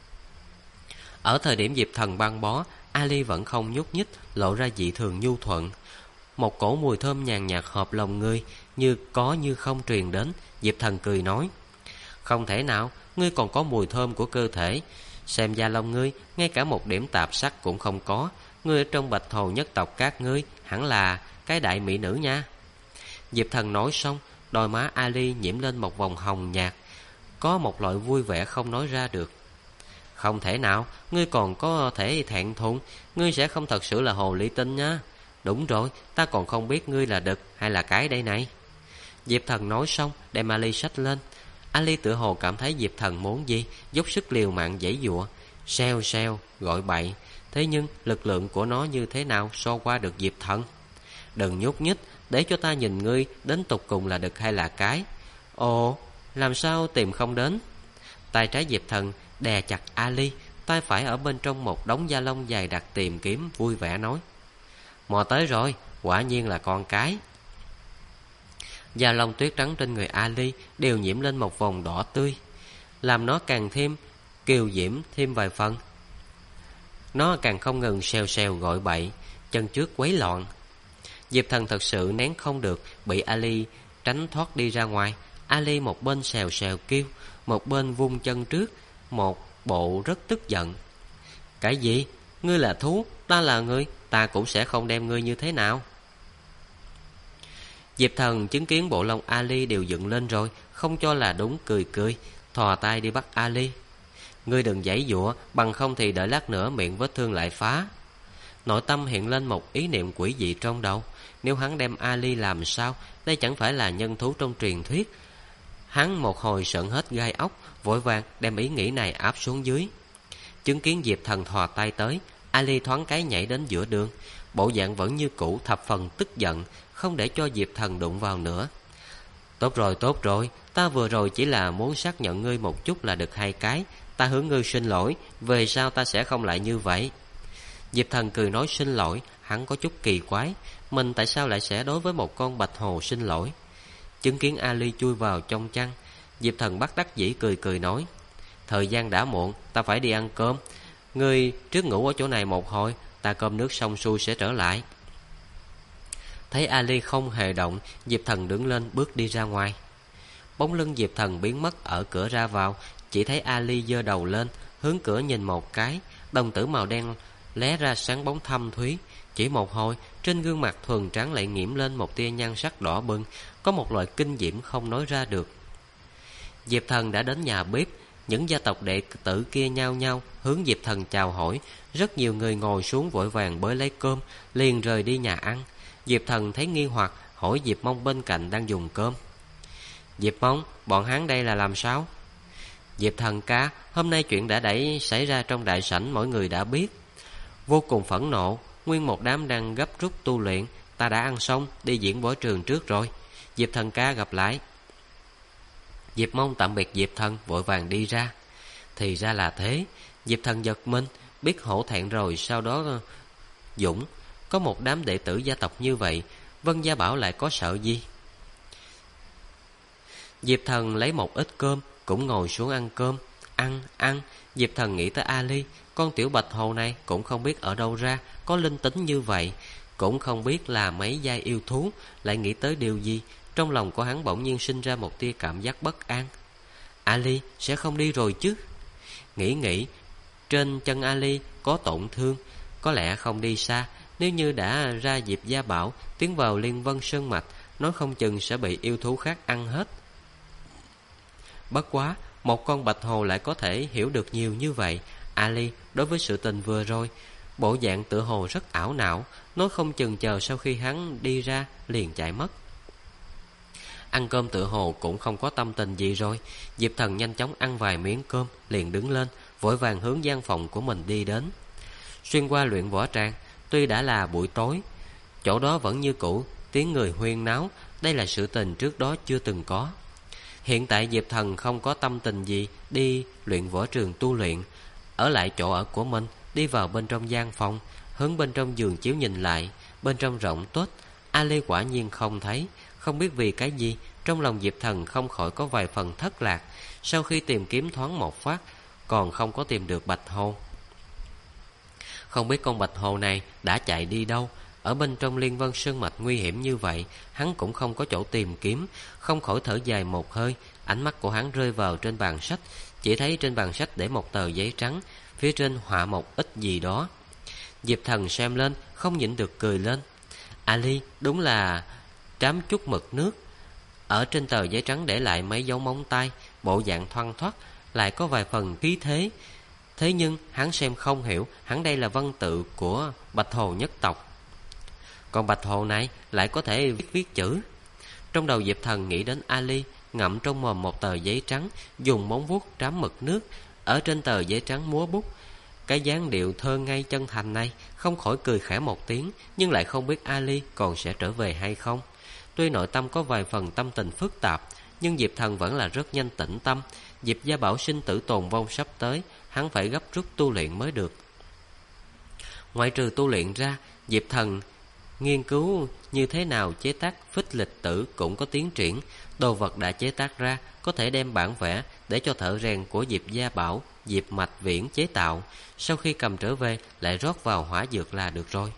Ở thời điểm Diệp Thần băng bó, Ali vẫn không nhúc nhích, lộ ra dị thường nhu thuận. Một cổ mùi thơm nhàn nhạt hợp lòng người, như có như không truyền đến. Diệp Thần cười nói: không thể nào, ngươi còn có mùi thơm của cơ thể. Xem da lông ngươi, ngay cả một điểm tạp sắc cũng không có. Ngươi ở trong bạch hồ nhất tộc các ngươi hẳn là cái đại mỹ nữ nha. Diệp Thần nói xong, đôi má Ali nhiễm lên một vòng hồng nhạt, có một loại vui vẻ không nói ra được. Không thể nào, ngươi còn có thể thẹn thùng, ngươi sẽ không thật sự là hồ ly tinh nhá. Đúng rồi, ta còn không biết ngươi là đực hay là cái đây này. Diệp Thần nói xong, đem Ali xách lên. Ali tựa hồ cảm thấy Diệp Thần muốn gì, dốc sức liều mạng giãy giụa, xèo xèo gọi bậy. Thế nhưng lực lượng của nó như thế nào so qua được Diệp Thần? Đừng nhúc nhích, để cho ta nhìn ngươi đến tục cùng là đực hay là cái. Ồ, làm sao tìm không đến? Tay trái Diệp Thần đè chặt Ali, tay phải ở bên trong một đống da lông dày đặc tìm kiếm, vui vẻ nói: mò tới rồi, quả nhiên là con cái. Da lông tuyết trắng trên người Ali đều nhiễm lên một vòng đỏ tươi, làm nó càng thêm kiều diễm thêm vài phần. Nó càng không ngừng xèo xèo gọi bậy, chân trước quấy loạn. Diệp Thần thật sự nén không được, bị Ali tránh thoát đi ra ngoài. Ali một bên xèo xèo kêu, một bên vung chân trước, một bộ rất tức giận. Cái gì? Ngươi là thú, ta là người, ta cũng sẽ không đem ngươi như thế nào. Diệp Thần chứng kiến bộ lông Ali đều dựng lên rồi, không cho là đúng, cười cười, thò tay đi bắt Ali. Ngươi đừng giãy giụa, bằng không thì đợi lát nữa miệng vết thương lại phá. Nội tâm hiện lên một ý niệm quỷ dị trong đầu. Nếu hắn đem Ali làm sao? Đây chẳng phải là nhân thú trong truyền thuyết. Hắn một hồi sợn hết gai ốc, vội vàng đem ý nghĩ này áp xuống dưới. Chứng kiến Diệp Thần thò tay tới, Ali thoáng cái nhảy đến giữa đường, bộ dạng vẫn như cũ, thập phần tức giận, không để cho Diệp Thần đụng vào nữa. Tốt rồi, ta vừa rồi chỉ là muốn xác nhận ngươi một chút là được 2 cái. Ta hướng ngươi xin lỗi, về sau ta sẽ không lại như vậy. Diệp Thần cười nói xin lỗi, hắn có chút kỳ quái, mình tại sao lại sẽ đối với một con bạch hồ xin lỗi. Chứng kiến Ali chui vào trong chăn, Diệp Thần bất đắc dĩ cười cười nói: thời gian đã muộn, ta phải đi ăn cơm. Ngươi trước ngủ ở chỗ này một hồi, ta cơm nước xong xuôi sẽ trở lại. Thấy Ali không hề động, Diệp Thần đứng lên bước đi ra ngoài. bóng lưng Diệp Thần biến mất ở cửa ra vào. Chỉ thấy Ali giơ đầu lên, hướng cửa nhìn một cái, đồng tử màu đen lóe ra sáng bóng thâm thúy. Chỉ một hồi, trên gương mặt thuần trắng lại nhiễm lên một tia nhan sắc đỏ bừng, có một loại kinh diễm không nói ra được. Diệp Thần đã đến nhà bếp, những gia tộc đệ tử kia nhao nhao hướng Diệp Thần chào hỏi. Rất nhiều người ngồi xuống vội vàng bới lấy cơm, liền rời đi nhà ăn. Diệp Thần thấy nghi hoặc, hỏi Diệp Mông bên cạnh đang dùng cơm. Diệp Mông, bọn hắn đây là làm sao? Diệp Thần ca, hôm nay chuyện đã xảy ra trong đại sảnh mọi người đã biết. Vô cùng phẫn nộ, nguyên một đám đang gấp rút tu luyện. Ta đã ăn xong, đi diễn võ trường trước rồi. Diệp Thần ca gặp lại. Diệp Mông tạm biệt Diệp Thần, vội vàng đi ra. Thì ra là thế. Diệp Thần giật mình, biết hổ thẹn rồi. Sau đó Dũng, có một đám đệ tử gia tộc như vậy, Vân Gia Bảo lại có sợ gì? Diệp Thần lấy một ít cơm, cũng ngồi xuống ăn cơm. Ăn. Diệp Thần nghĩ tới Ali, con tiểu bạch hồ này cũng không biết ở đâu ra, có linh tính như vậy, cũng không biết là mấy giai yêu thú. Lại nghĩ tới điều gì, trong lòng của hắn bỗng nhiên sinh ra một tia cảm giác bất an. Ali sẽ không đi rồi chứ? Nghĩ, trên chân Ali có tổn thương, có lẽ không đi xa. Nếu như đã ra Diệp Gia Bảo, tiến vào Liên Vân Sơn Mạch, nói không chừng sẽ bị yêu thú khác ăn hết. Bất quá, một con bạch hồ lại có thể hiểu được nhiều như vậy. Ali đối với sự tình vừa rồi, bộ dạng tựa hồ rất ảo não, nói không chừng chờ sau khi hắn đi ra liền chạy mất. Ăn cơm tựa hồ cũng không có tâm tình gì rồi. Diệp Thần nhanh chóng ăn vài miếng cơm, liền đứng lên, vội vàng hướng gian phòng của mình đi đến. Xuyên qua luyện võ tràng, tuy đã là buổi tối, chỗ đó vẫn như cũ, tiếng người huyên náo. Đây là sự tình trước đó chưa từng có. Hiện tại Diệp Thần không có tâm tình gì đi luyện võ trường tu luyện, ở lại chỗ ở của mình, đi vào bên trong gian phòng, hướng bên trong giường chiếu nhìn lại. Bên trong rộng tốt, Ali quả nhiên không thấy. Không biết vì cái gì, trong lòng Diệp Thần không khỏi có vài phần thất lạc. Sau khi tìm kiếm thoáng một phát, còn không có tìm được bạch hồ. Không biết con bạch hồ này đã chạy đi đâu. Ở bên trong Liên Vân Sơn Mạch nguy hiểm như vậy, hắn cũng không có chỗ tìm kiếm, không khỏi thở dài một hơi. Ánh mắt của hắn rơi vào trên bàn sách, chỉ thấy trên bàn sách để một tờ giấy trắng, phía trên họa một ít gì đó. Diệp Thần xem lên, không nhịn được cười lên. Ali đúng là trám chút mực nước. Ở trên tờ giấy trắng để lại mấy dấu móng tay, bộ dạng thoăn thoắt, lại có vài phần khí thế. Thế nhưng hắn xem không hiểu, hắn đây là văn tự của Bạch Hồ nhất tộc. Còn bạch hồ này lại có thể viết chữ. Trong đầu Diệp Thần nghĩ đến Ali, ngậm trong mồm một tờ giấy trắng, dùng móng vuốt trám mực nước, ở trên tờ giấy trắng múa bút. Cái dáng điệu thơ ngây chân thành này, không khỏi cười khẽ một tiếng, nhưng lại không biết Ali còn sẽ trở về hay không. Tuy nội tâm có vài phần tâm tình phức tạp, nhưng Diệp Thần vẫn là rất nhanh tĩnh tâm. Diệp Gia Bảo sinh tử tồn vong sắp tới, hắn phải gấp rút tu luyện mới được. Ngoại trừ tu luyện ra, Diệp Thần nghiên cứu như thế nào chế tác phích lịch tử cũng có tiến triển. Đồ vật đã chế tác ra có thể đem bản vẽ để cho thợ rèn của Diệp Gia Bảo, Diệp Mạch Viễn chế tạo. Sau khi cầm trở về lại rót vào hỏa dược là được rồi.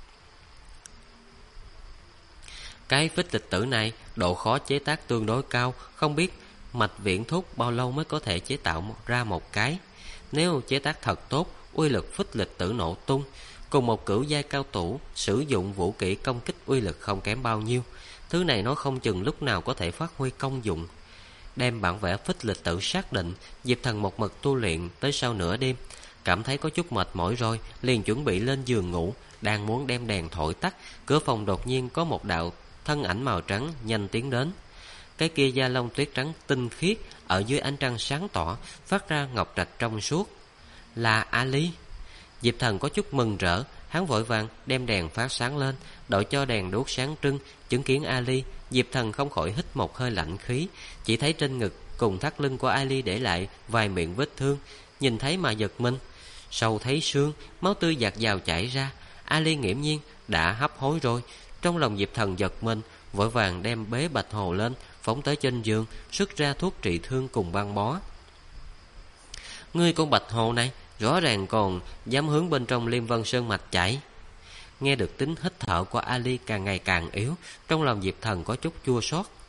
Cái phích lịch tử này độ khó chế tác tương đối cao, không biết Mạch Viễn thúc bao lâu mới có thể chế tạo ra một cái. Nếu chế tác thật tốt, uy lực phích lịch tử nổ tung. Cùng một cửu giai cao thủ sử dụng vũ kỹ công kích uy lực không kém bao nhiêu. Thứ này nó không chừng lúc nào có thể phát huy công dụng. Đem bản vẽ phích lịch tử xác định, Diệp Thần một mực tu luyện tới sau nửa đêm. Cảm thấy có chút mệt mỏi rồi, liền chuẩn bị lên giường ngủ. Đang muốn đem đèn thổi tắt, cửa phòng đột nhiên có một đạo thân ảnh màu trắng nhanh tiến đến. Cái kia da lông tuyết trắng tinh khiết, ở dưới ánh trăng sáng tỏ, phát ra ngọc trạch trong suốt. Là Ali. Diệp Thần có chút mừng rỡ, hắn vội vàng đem đèn phát sáng lên, đợi cho đèn đuốc sáng trưng. Chứng kiến Ali, Diệp Thần không khỏi hít một hơi lạnh khí. Chỉ thấy trên ngực cùng thắt lưng của Ali để lại vài miệng vết thương, nhìn thấy mà giật mình. Sâu thấy xương, máu tươi dạt dào chảy ra. Ali nghiễm nhiên đã hấp hối rồi. Trong lòng Diệp Thần giật mình, vội vàng đem bế bạch hồ lên, phóng tới trên giường, xuất ra thuốc trị thương cùng băng bó. Ngươi con bạch hồ này rõ ràng còn dám hướng bên trong Liên Vân Sơn Mạch chạy. Nghe được tính hít thở của Ali càng ngày càng yếu, trong lòng Diệp Thần có chút chua xót.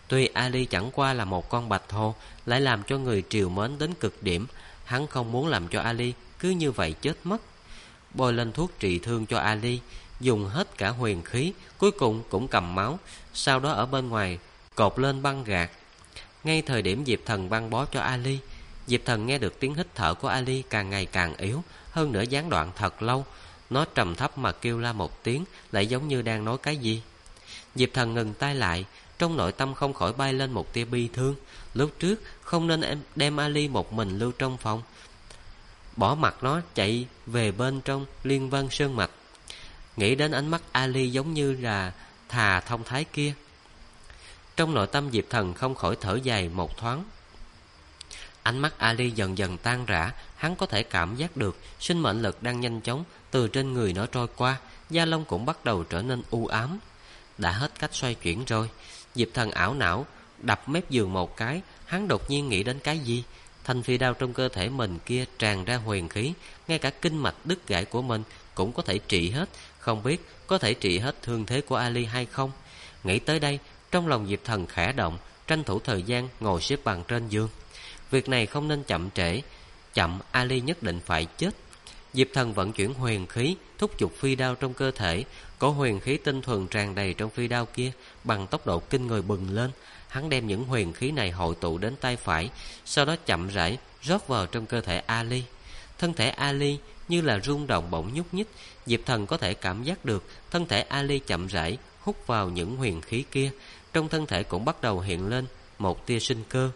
Tuy Ali chẳng qua là một con bạch hồ, lại làm cho người trìu mến đến cực điểm, hắn không muốn làm cho Ali cứ như vậy chết mất. Bôi lên thuốc trị thương cho Ali, dùng hết cả huyền khí, cuối cùng cũng cầm máu, sau đó ở bên ngoài cột lên băng gạc. Ngay thời điểm Diệp Thần băng bó cho Ali, Diệp Thần nghe được tiếng hít thở của Ali càng ngày càng yếu, hơn nữa gián đoạn thật lâu. Nó trầm thấp mà kêu la một tiếng, lại giống như đang nói cái gì. Diệp Thần ngừng tay lại, trong nội tâm không khỏi bay lên một tia bi thương. Lúc trước không nên em đem Ali một mình lưu trong phòng, bỏ mặc nó chạy về bên trong Liên Vân Sơn Mạch. Nghĩ đến ánh mắt Ali giống như là thà thông thái kia, trong nội tâm Diệp Thần không khỏi thở dài một thoáng. Ánh mắt Ali dần dần tan rã, hắn có thể cảm giác được sinh mệnh lực đang nhanh chóng từ trên người nó trôi qua, da lông cũng bắt đầu trở nên u ám. Đã hết cách xoay chuyển rồi. Diệp Thần ảo não đập mép giường một cái, hắn đột nhiên nghĩ đến cái gì. Thanh phi đao trong cơ thể mình kia tràn ra huyền khí, ngay cả kinh mạch đứt gãy của mình cũng có thể trị hết, không biết có thể trị hết thương thế của Ali hay không. Nghĩ tới đây, trong lòng Diệp Thần khẽ động, tranh thủ thời gian ngồi xếp bằng trên giường. Việc này không nên chậm trễ, chậm Ali nhất định phải chết. Diệp Thần vận chuyển huyền khí, thúc giục phi đao trong cơ thể. Có huyền khí tinh thuần tràn đầy trong phi đao kia, bằng tốc độ kinh người bừng lên. Hắn đem những huyền khí này hội tụ đến tay phải, sau đó chậm rãi rót vào trong cơ thể Ali. Thân thể Ali như là rung động bỗng nhúc nhích. Diệp Thần có thể cảm giác được thân thể Ali chậm rãi hút vào những huyền khí kia, trong thân thể cũng bắt đầu hiện lên một tia sinh cơ.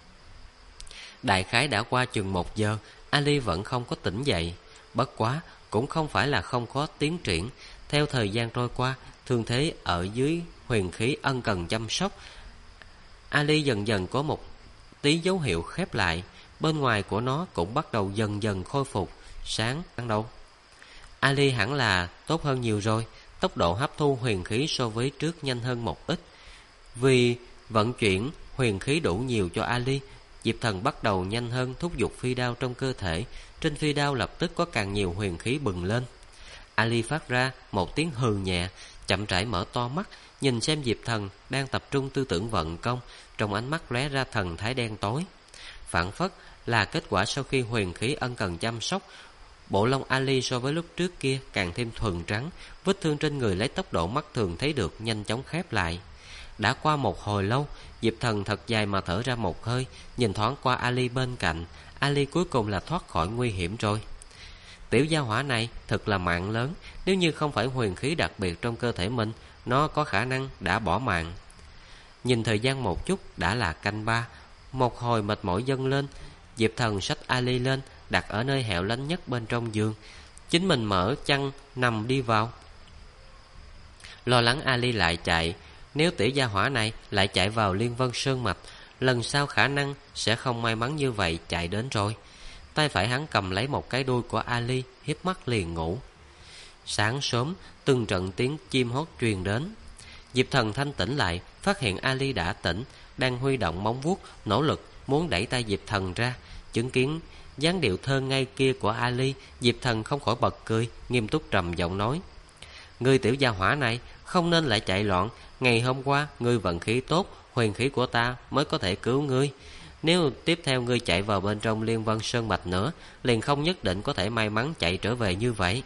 Đại khái đã qua chừng 1 giờ, Ali vẫn không có tỉnh dậy. Bất quá cũng không phải là không có tiến triển. Theo thời gian trôi qua, thương thế ở dưới huyền khí ân cần chăm sóc, Ali dần dần có một tí dấu hiệu khép lại. Bên ngoài của nó cũng bắt đầu dần dần khôi phục sáng ban đầu. Ali hẳn là tốt hơn nhiều rồi. Tốc độ hấp thu huyền khí so với trước nhanh hơn một ít. Vì vận chuyển huyền khí đủ nhiều cho Ali, Diệp Thần bắt đầu nhanh hơn thúc giục phi đao trong cơ thể. Trên phi đao lập tức có càng nhiều huyền khí bừng lên. Ali phát ra một tiếng hừ nhẹ, chậm rãi mở to mắt, nhìn xem Diệp Thần đang tập trung tư tưởng vận công. Trong ánh mắt lóe ra thần thái đen tối, phảng phất là kết quả sau khi huyền khí ân cần chăm sóc. Bộ lông Ali so với lúc trước kia càng thêm thuần trắng, vết thương trên người lấy tốc độ mắt thường thấy được nhanh chóng khép lại. Đã qua một hồi lâu, Diệp Thần thật dài mà thở ra một hơi, nhìn thoáng qua Ali bên cạnh. Ali cuối cùng là thoát khỏi nguy hiểm rồi. Tiểu gia hỏa này thật là mạng lớn, nếu như không phải huyền khí đặc biệt trong cơ thể mình, nó có khả năng đã bỏ mạng. Nhìn thời gian một chút, đã là canh 3. Một hồi mệt mỏi dâng lên, Diệp Thần xách Ali lên, đặt ở nơi hẻo lánh nhất bên trong giường. Chính mình mở chăn nằm đi vào. Lo lắng Ali lại chạy. Nếu tiểu gia hỏa này lại chạy vào Liên Vân Sơn Mạch, lần sau khả năng sẽ không may mắn như vậy chạy đến rồi. Tay phải hắn cầm lấy một cái đuôi của Ali, hiếp mắt liền ngủ. Sáng sớm, từng trận tiếng chim hót truyền đến. Diệp Thần thanh tỉnh lại, phát hiện Ali đã tỉnh, đang huy động móng vuốt, nỗ lực muốn đẩy tay Diệp Thần ra. Chứng kiến dáng điệu thơ ngây kia của Ali, Diệp Thần không khỏi bật cười, nghiêm túc trầm giọng nói: "Ngươi tiểu gia hỏa này không nên lại chạy loạn. Ngày hôm qua ngươi vận khí tốt, huyền khí của ta mới có thể cứu ngươi. Nếu tiếp theo ngươi chạy vào bên trong Liên Vân Sơn Mạch nữa, liền không nhất định có thể may mắn chạy trở về như vậy."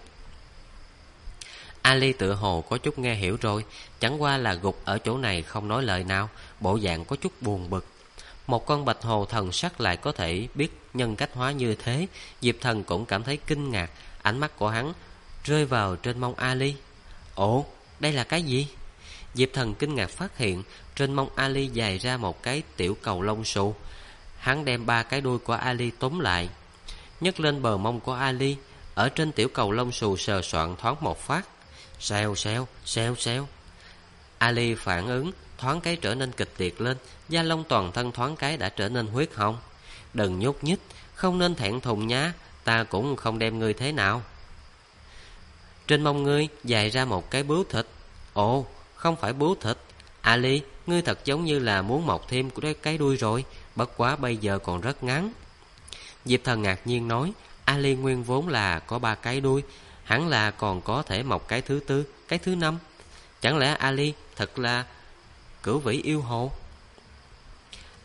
Ali tựa hồ có chút nghe hiểu rồi, chẳng qua là gục ở chỗ này không nói lời nào, bộ dạng có chút buồn bực. Một con bạch hồ thần sắc lại có thể biết nhân cách hóa như thế. Diệp Thần cũng cảm thấy kinh ngạc. Ánh mắt của hắn rơi vào trên mông Ali. Ồ, đây là cái gì? Diệp Thần kinh ngạc phát hiện trên mông Ali dài ra một cái tiểu cầu lông xù. Hắn đem 3 cái đuôi của Ali túm lại, nhấc lên bờ mông của Ali, ở trên tiểu cầu lông xù sờ soạn thoáng một phát. Xèo xèo, xèo xèo. Ali phản ứng thoáng cái trở nên kịch liệt lên, da lông toàn thân thoáng cái đã trở nên huyết hồng. Đừng nhúc nhích, không nên thẹn thùng nhá, ta cũng không đem ngươi thế nào. Trên mông ngươi dài ra một cái bướu thịt. Ồ, không phải bướu thịt. Ali, ngươi thật giống như là muốn mọc thêm cái đuôi rồi, bất quá bây giờ còn rất ngắn. Diệp Thần ngạc nhiên nói, Ali nguyên vốn là có 3 cái đuôi, hẳn là còn có thể mọc cái thứ 4, cái thứ 5. Chẳng lẽ Ali thật là cửu vĩ yêu hồ?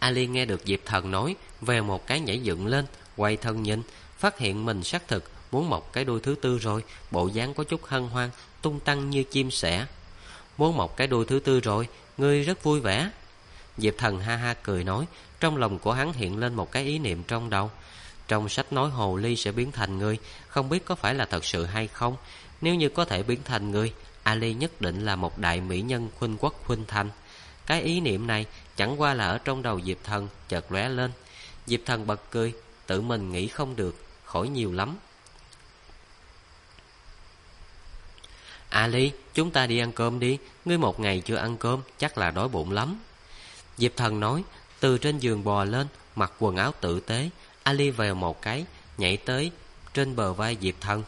Ali nghe được Diệp Thần nói, vèo một cái nhảy dựng lên, quay thân nhìn, phát hiện mình xác thực muốn mọc cái đuôi thứ tư rồi, bộ dáng có chút hân hoan, tung tăng như chim sẻ. Muốn mọc cái đuôi thứ tư rồi, ngươi rất vui vẻ. Diệp Thần ha ha cười nói, trong lòng của hắn hiện lên một cái ý niệm trong đầu. Trong sách nói hồ ly sẽ biến thành người, không biết có phải là thật sự hay không. Nếu như có thể biến thành người, Ali nhất định là một đại mỹ nhân khuynh quốc khuynh thành. Cái ý niệm này chẳng qua là ở trong đầu Diệp Thần chợt lóe lên. Diệp Thần bật cười, tự mình nghĩ không được, khỏi nhiều lắm. Ali, chúng ta đi ăn cơm đi, ngươi một ngày chưa ăn cơm, chắc là đói bụng lắm. Diệp Thần nói, từ trên giường bò lên, mặc quần áo tử tế. Ali vèo một cái, nhảy tới trên bờ vai Diệp Thần.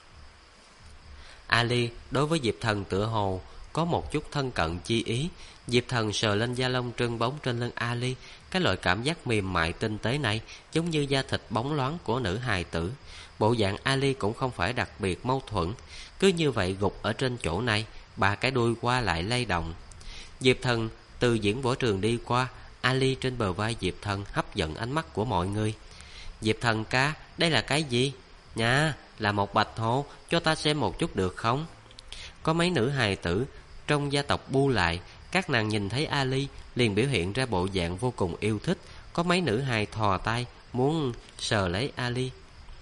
Ali đối với Diệp Thần tựa hồ có một chút thân cận chi ý. Diệp Thần sờ lên da lông trơn bóng trên lưng Ali. Cái loại cảm giác mềm mại tinh tế này giống như da thịt bóng loáng của nữ hài tử. Bộ dạng Ali cũng không phải đặc biệt mâu thuẫn. Cứ như vậy gục ở trên chỗ này, ba cái đuôi qua lại lay động. Diệp Thần từ diễn võ trường đi qua, Ali trên bờ vai Diệp Thần hấp dẫn ánh mắt của mọi người. Diệp Thần ca, đây là cái gì? Nha, là một bạch hổ, cho ta xem một chút được không? Có mấy nữ hài tử trong gia tộc bu lại, các nàng nhìn thấy Ali liền biểu hiện ra bộ dạng vô cùng yêu thích. Có mấy nữ hài thò tay muốn sờ lấy Ali.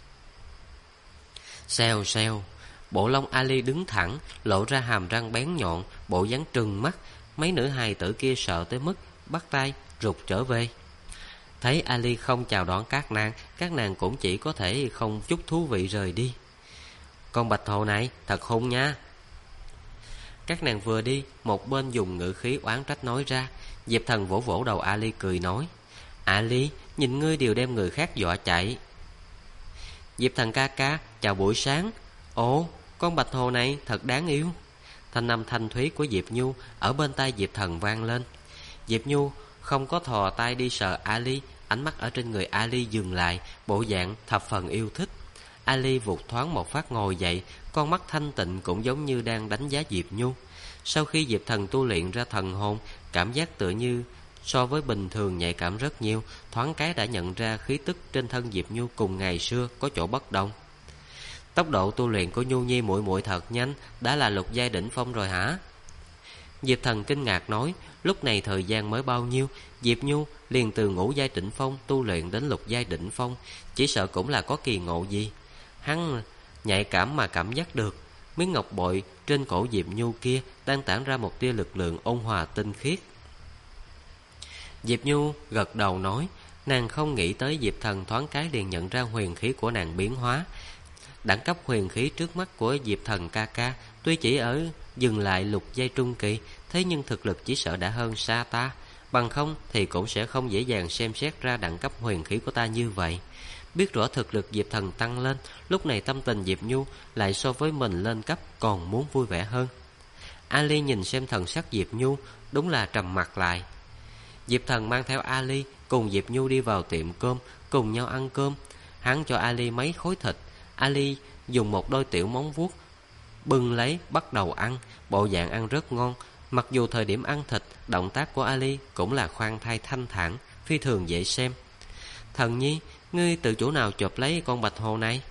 Xèo xèo, bộ lông Ali đứng thẳng, lộ ra hàm răng bén nhọn, bộ dáng trừng mắt. Mấy nữ hài tử kia sợ tới mức bắt tay rụt trở về. Thấy Ali không chào đón các nàng cũng chỉ có thể không chút thú vị rời đi. Con bạch hổ này thật hung nha. Các nàng vừa đi, một bên dùng ngữ khí oán trách nói ra. Diệp Thần vỗ vỗ đầu Ali cười nói, Ali, nhìn ngươi đều đem người khác dọa chạy. Diệp Thần ca ca, chào buổi sáng. Ồ, con bạch hổ này thật đáng yêu. Thanh âm thanh thúy của Diệp Nhu ở bên tai Diệp Thần vang lên. Diệp Nhu không có thò tay đi sờ Ali, ánh mắt ở trên người Ali dừng lại, bộ dạng thập phần yêu thích. Ali vụt thoáng một phát ngồi dậy, con mắt thanh tịnh cũng giống như đang đánh giá Diệp Nhu. Sau khi Diệp Thần tu luyện ra thần hồn, cảm giác tựa như so với bình thường nhạy cảm rất nhiều, thoáng cái đã nhận ra khí tức trên thân Diệp Nhu cùng ngày xưa có chỗ bất đồng. Tốc độ tu luyện của Nhu Nhi muội muội thật nhanh, đã là lục giai đỉnh phong rồi hả? Diệp Thần kinh ngạc nói, lúc này thời gian mới bao nhiêu, Diệp Nhu liền từ ngũ giai đỉnh phong tu luyện đến lục giai đỉnh phong, chỉ sợ cũng là có kỳ ngộ gì. Hắn nhạy cảm mà cảm giác được, miếng ngọc bội trên cổ Diệp Nhu kia đang tản ra một tia lực lượng ôn hòa tinh khiết. Diệp Nhu gật đầu nói, nàng không nghĩ tới Diệp Thần thoáng cái liền nhận ra huyền khí của nàng biến hóa. Đẳng cấp huyền khí trước mắt của Diệp Thần ca ca tuy chỉ ở dừng lại lục giai trung kỳ, thế nhưng thực lực chỉ sợ đã hơn xa ta, bằng không thì cũng sẽ không dễ dàng xem xét ra đẳng cấp huyền khí của ta như vậy. Biết rõ thực lực Diệp Thần tăng lên, lúc này tâm tình Diệp Nhu lại so với mình lên cấp còn muốn vui vẻ hơn. Ali nhìn xem thần sắc Diệp Nhu, đúng là trầm mặt lại. Diệp Thần mang theo Ali cùng Diệp Nhu đi vào tiệm cơm, cùng nhau ăn cơm. Hắn cho Ali mấy khối thịt, Ali dùng một đôi tiểu móng vuốt bưng lấy bắt đầu ăn, bộ dạng ăn rất ngon. Mặc dù thời điểm ăn thịt, động tác của Ali cũng là khoan thai thanh thản, phi thường dễ xem. Thần nhi, ngươi từ chỗ nào chộp lấy con bạch hổ này?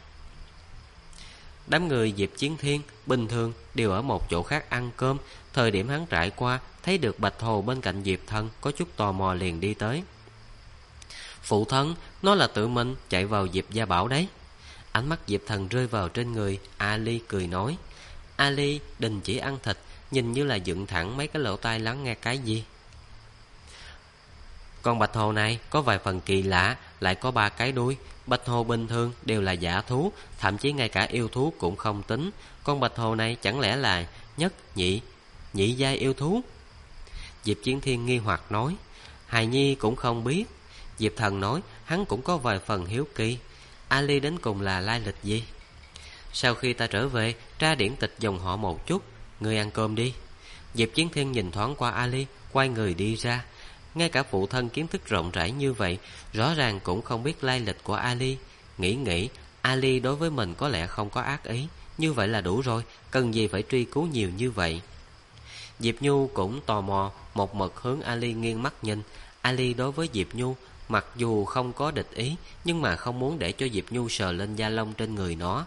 Đám người Diệp Chiến Thiên bình thường đều ở một chỗ khác ăn cơm. Thời điểm hắn trải qua, thấy được bạch hổ bên cạnh Diệp Thần, có chút tò mò liền đi tới. Phụ thân, nó là tự mình chạy vào Diệp gia bảo đấy. Ánh mắt Diệp Thần rơi vào trên người Ali cười nói. Ali đình chỉ ăn thịt, nhìn như là dựng thẳng mấy cái lỗ tai lắng nghe cái gì. Con bạch hổ này có vài phần kỳ lạ, lại có 3 cái đuôi. Bạch hổ bình thường đều là dã thú, thậm chí ngay cả yêu thú cũng không tính. Con bạch hổ này chẳng lẽ là nhất nhị giai yêu thú? Diệp Chiến Thiên nghi hoặc nói. Hài nhi cũng không biết. Diệp Thần nói, hắn cũng có vài phần hiếu kỳ. Ali đến cùng là lai lịch gì? Sau khi ta trở về, tra điển tịch dòng họ một chút. Ngươi ăn cơm đi. Diệp Chiến Thiên nhìn thoáng qua Ali, quay người đi ra. Ngay cả phụ thân kiến thức rộng rãi như vậy, rõ ràng cũng không biết lai lịch của Ali. Nghĩ Ali đối với mình có lẽ không có ác ý, như vậy là đủ rồi, cần gì phải truy cứu nhiều như vậy. Diệp Nhu cũng tò mò, một mực hướng Ali nghiêng mắt nhìn. Ali đối với Diệp Nhu mặc dù không có địch ý, nhưng mà không muốn để cho Diệp Nhu sờ lên da lông trên người nó.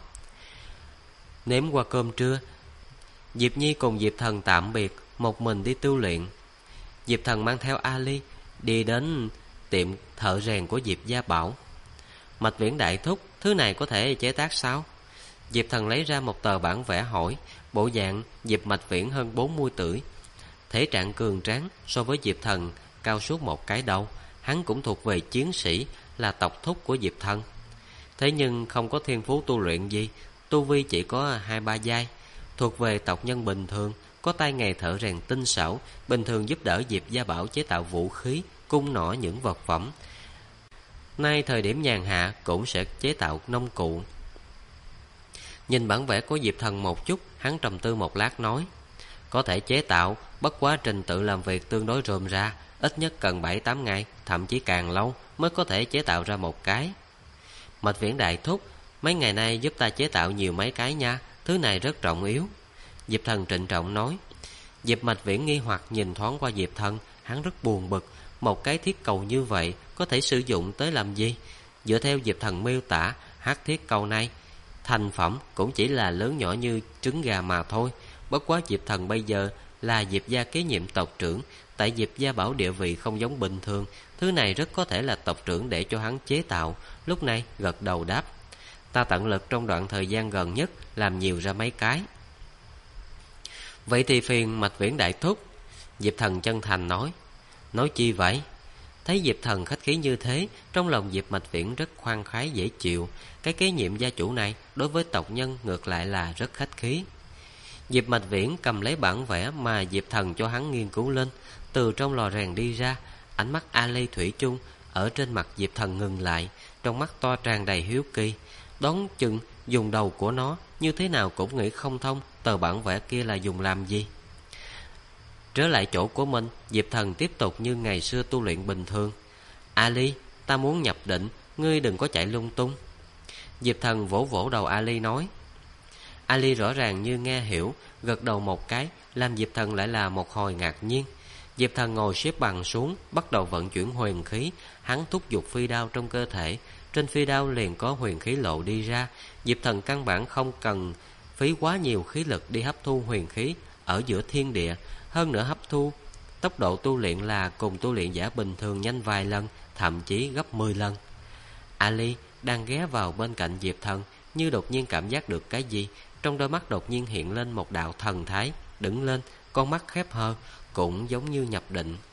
Nếm qua cơm trưa, Diệp Nhi cùng Diệp Thần tạm biệt, một mình đi tu luyện. Diệp Thần mang theo Ali đi đến tiệm thợ rèn của Diệp Gia Bảo. Mạch Viễn đại thúc, thứ này có thể chế tác sao? Diệp Thần lấy ra một tờ bản vẽ hỏi. Bộ dạng Diệp Mạch Viễn hơn 40 tuổi, thể trạng cường tráng, so với Diệp Thần cao suốt một cái đầu. Hắn cũng thuộc về chiến sĩ, là tộc thúc của Diệp Thần. Thế nhưng không có thiên phú tu luyện gì, tu vi chỉ có 2-3 giai, thuộc về tộc nhân bình thường, có tay nghề thợ rèn tinh xảo, bình thường giúp đỡ Diệp Gia Bảo chế tạo vũ khí, cung nỏ những vật phẩm. Nay thời điểm nhàn hạ cũng sẽ chế tạo nông cụ. Nhìn bản vẽ của Diệp Thần một chút, hắn trầm tư một lát nói: có thể chế tạo, bất quá trình tự làm việc tương đối rườm rà, ít nhất cần 7-8 ngày, thậm chí càng lâu mới có thể chế tạo ra một cái. Mạch Viễn đại thúc, mấy ngày nay giúp ta chế tạo nhiều mấy cái nha, thứ này rất trọng yếu. Diệp Thần trịnh trọng nói. Diệp Mạch Viễn nghi hoặc nhìn thoáng qua Diệp Thần, hắn rất buồn bực. Một cái thiết cầu như vậy có thể sử dụng tới làm gì? Dựa theo Diệp Thần miêu tả, hắc thiết cầu này thành phẩm cũng chỉ là lớn nhỏ như trứng gà mà thôi. Bất quá Diệp Thần bây giờ là Diệp gia kế nhiệm tộc trưởng, tại Diệp Gia Bảo địa vị không giống bình thường, thứ này rất có thể là tộc trưởng để cho hắn chế tạo. Lúc này gật đầu đáp: ta tận lực trong đoạn thời gian gần nhất làm nhiều ra mấy cái. Vậy thì phiền Mạch Viễn đại thúc. Diệp Thần chân thành nói. Nói chi vậy? Thấy Diệp Thần khách khí như thế, trong lòng Diệp Mạch Viễn rất khoan khoái dễ chịu. Cái kế nhiệm gia chủ này đối với tộc nhân ngược lại là rất khách khí. Diệp Mạch Viễn cầm lấy bản vẽ mà Diệp Thần cho hắn nghiên cứu lên, từ trong lò rèn đi ra. Ánh mắt Ali thủy chung ở trên mặt Diệp Thần ngừng lại, trong mắt to tràn đầy hiếu kỳ. Đoán chừng dùng đầu của nó như thế nào cũng nghĩ không thông tờ bản vẽ kia là dùng làm gì. Trở lại chỗ của mình, Diệp Thần tiếp tục như ngày xưa tu luyện bình thường. Ali, ta muốn nhập định, ngươi đừng có chạy lung tung. Diệp Thần vỗ vỗ đầu Ali nói. Ali rõ ràng như nghe hiểu, gật đầu một cái, làm Diệp Thần lại là một hồi ngạc nhiên. Diệp Thần ngồi xếp bằng xuống, bắt đầu vận chuyển huyền khí. Hắn thúc giục phi đao trong cơ thể, trên phi đao liền có huyền khí lộ đi ra. Diệp Thần căn bản không cần phí quá nhiều khí lực đi hấp thu huyền khí ở giữa thiên địa. Hơn nữa hấp thu tốc độ tu luyện là cùng tu luyện giả bình thường nhanh vài lần, thậm chí gấp 10 lần. Ali đang ghé vào bên cạnh Diệp Thần, như đột nhiên cảm giác được cái gì, trong đôi mắt đột nhiên hiện lên một đạo thần thái, đứng lên, con mắt khép hờ, cũng giống như nhập định.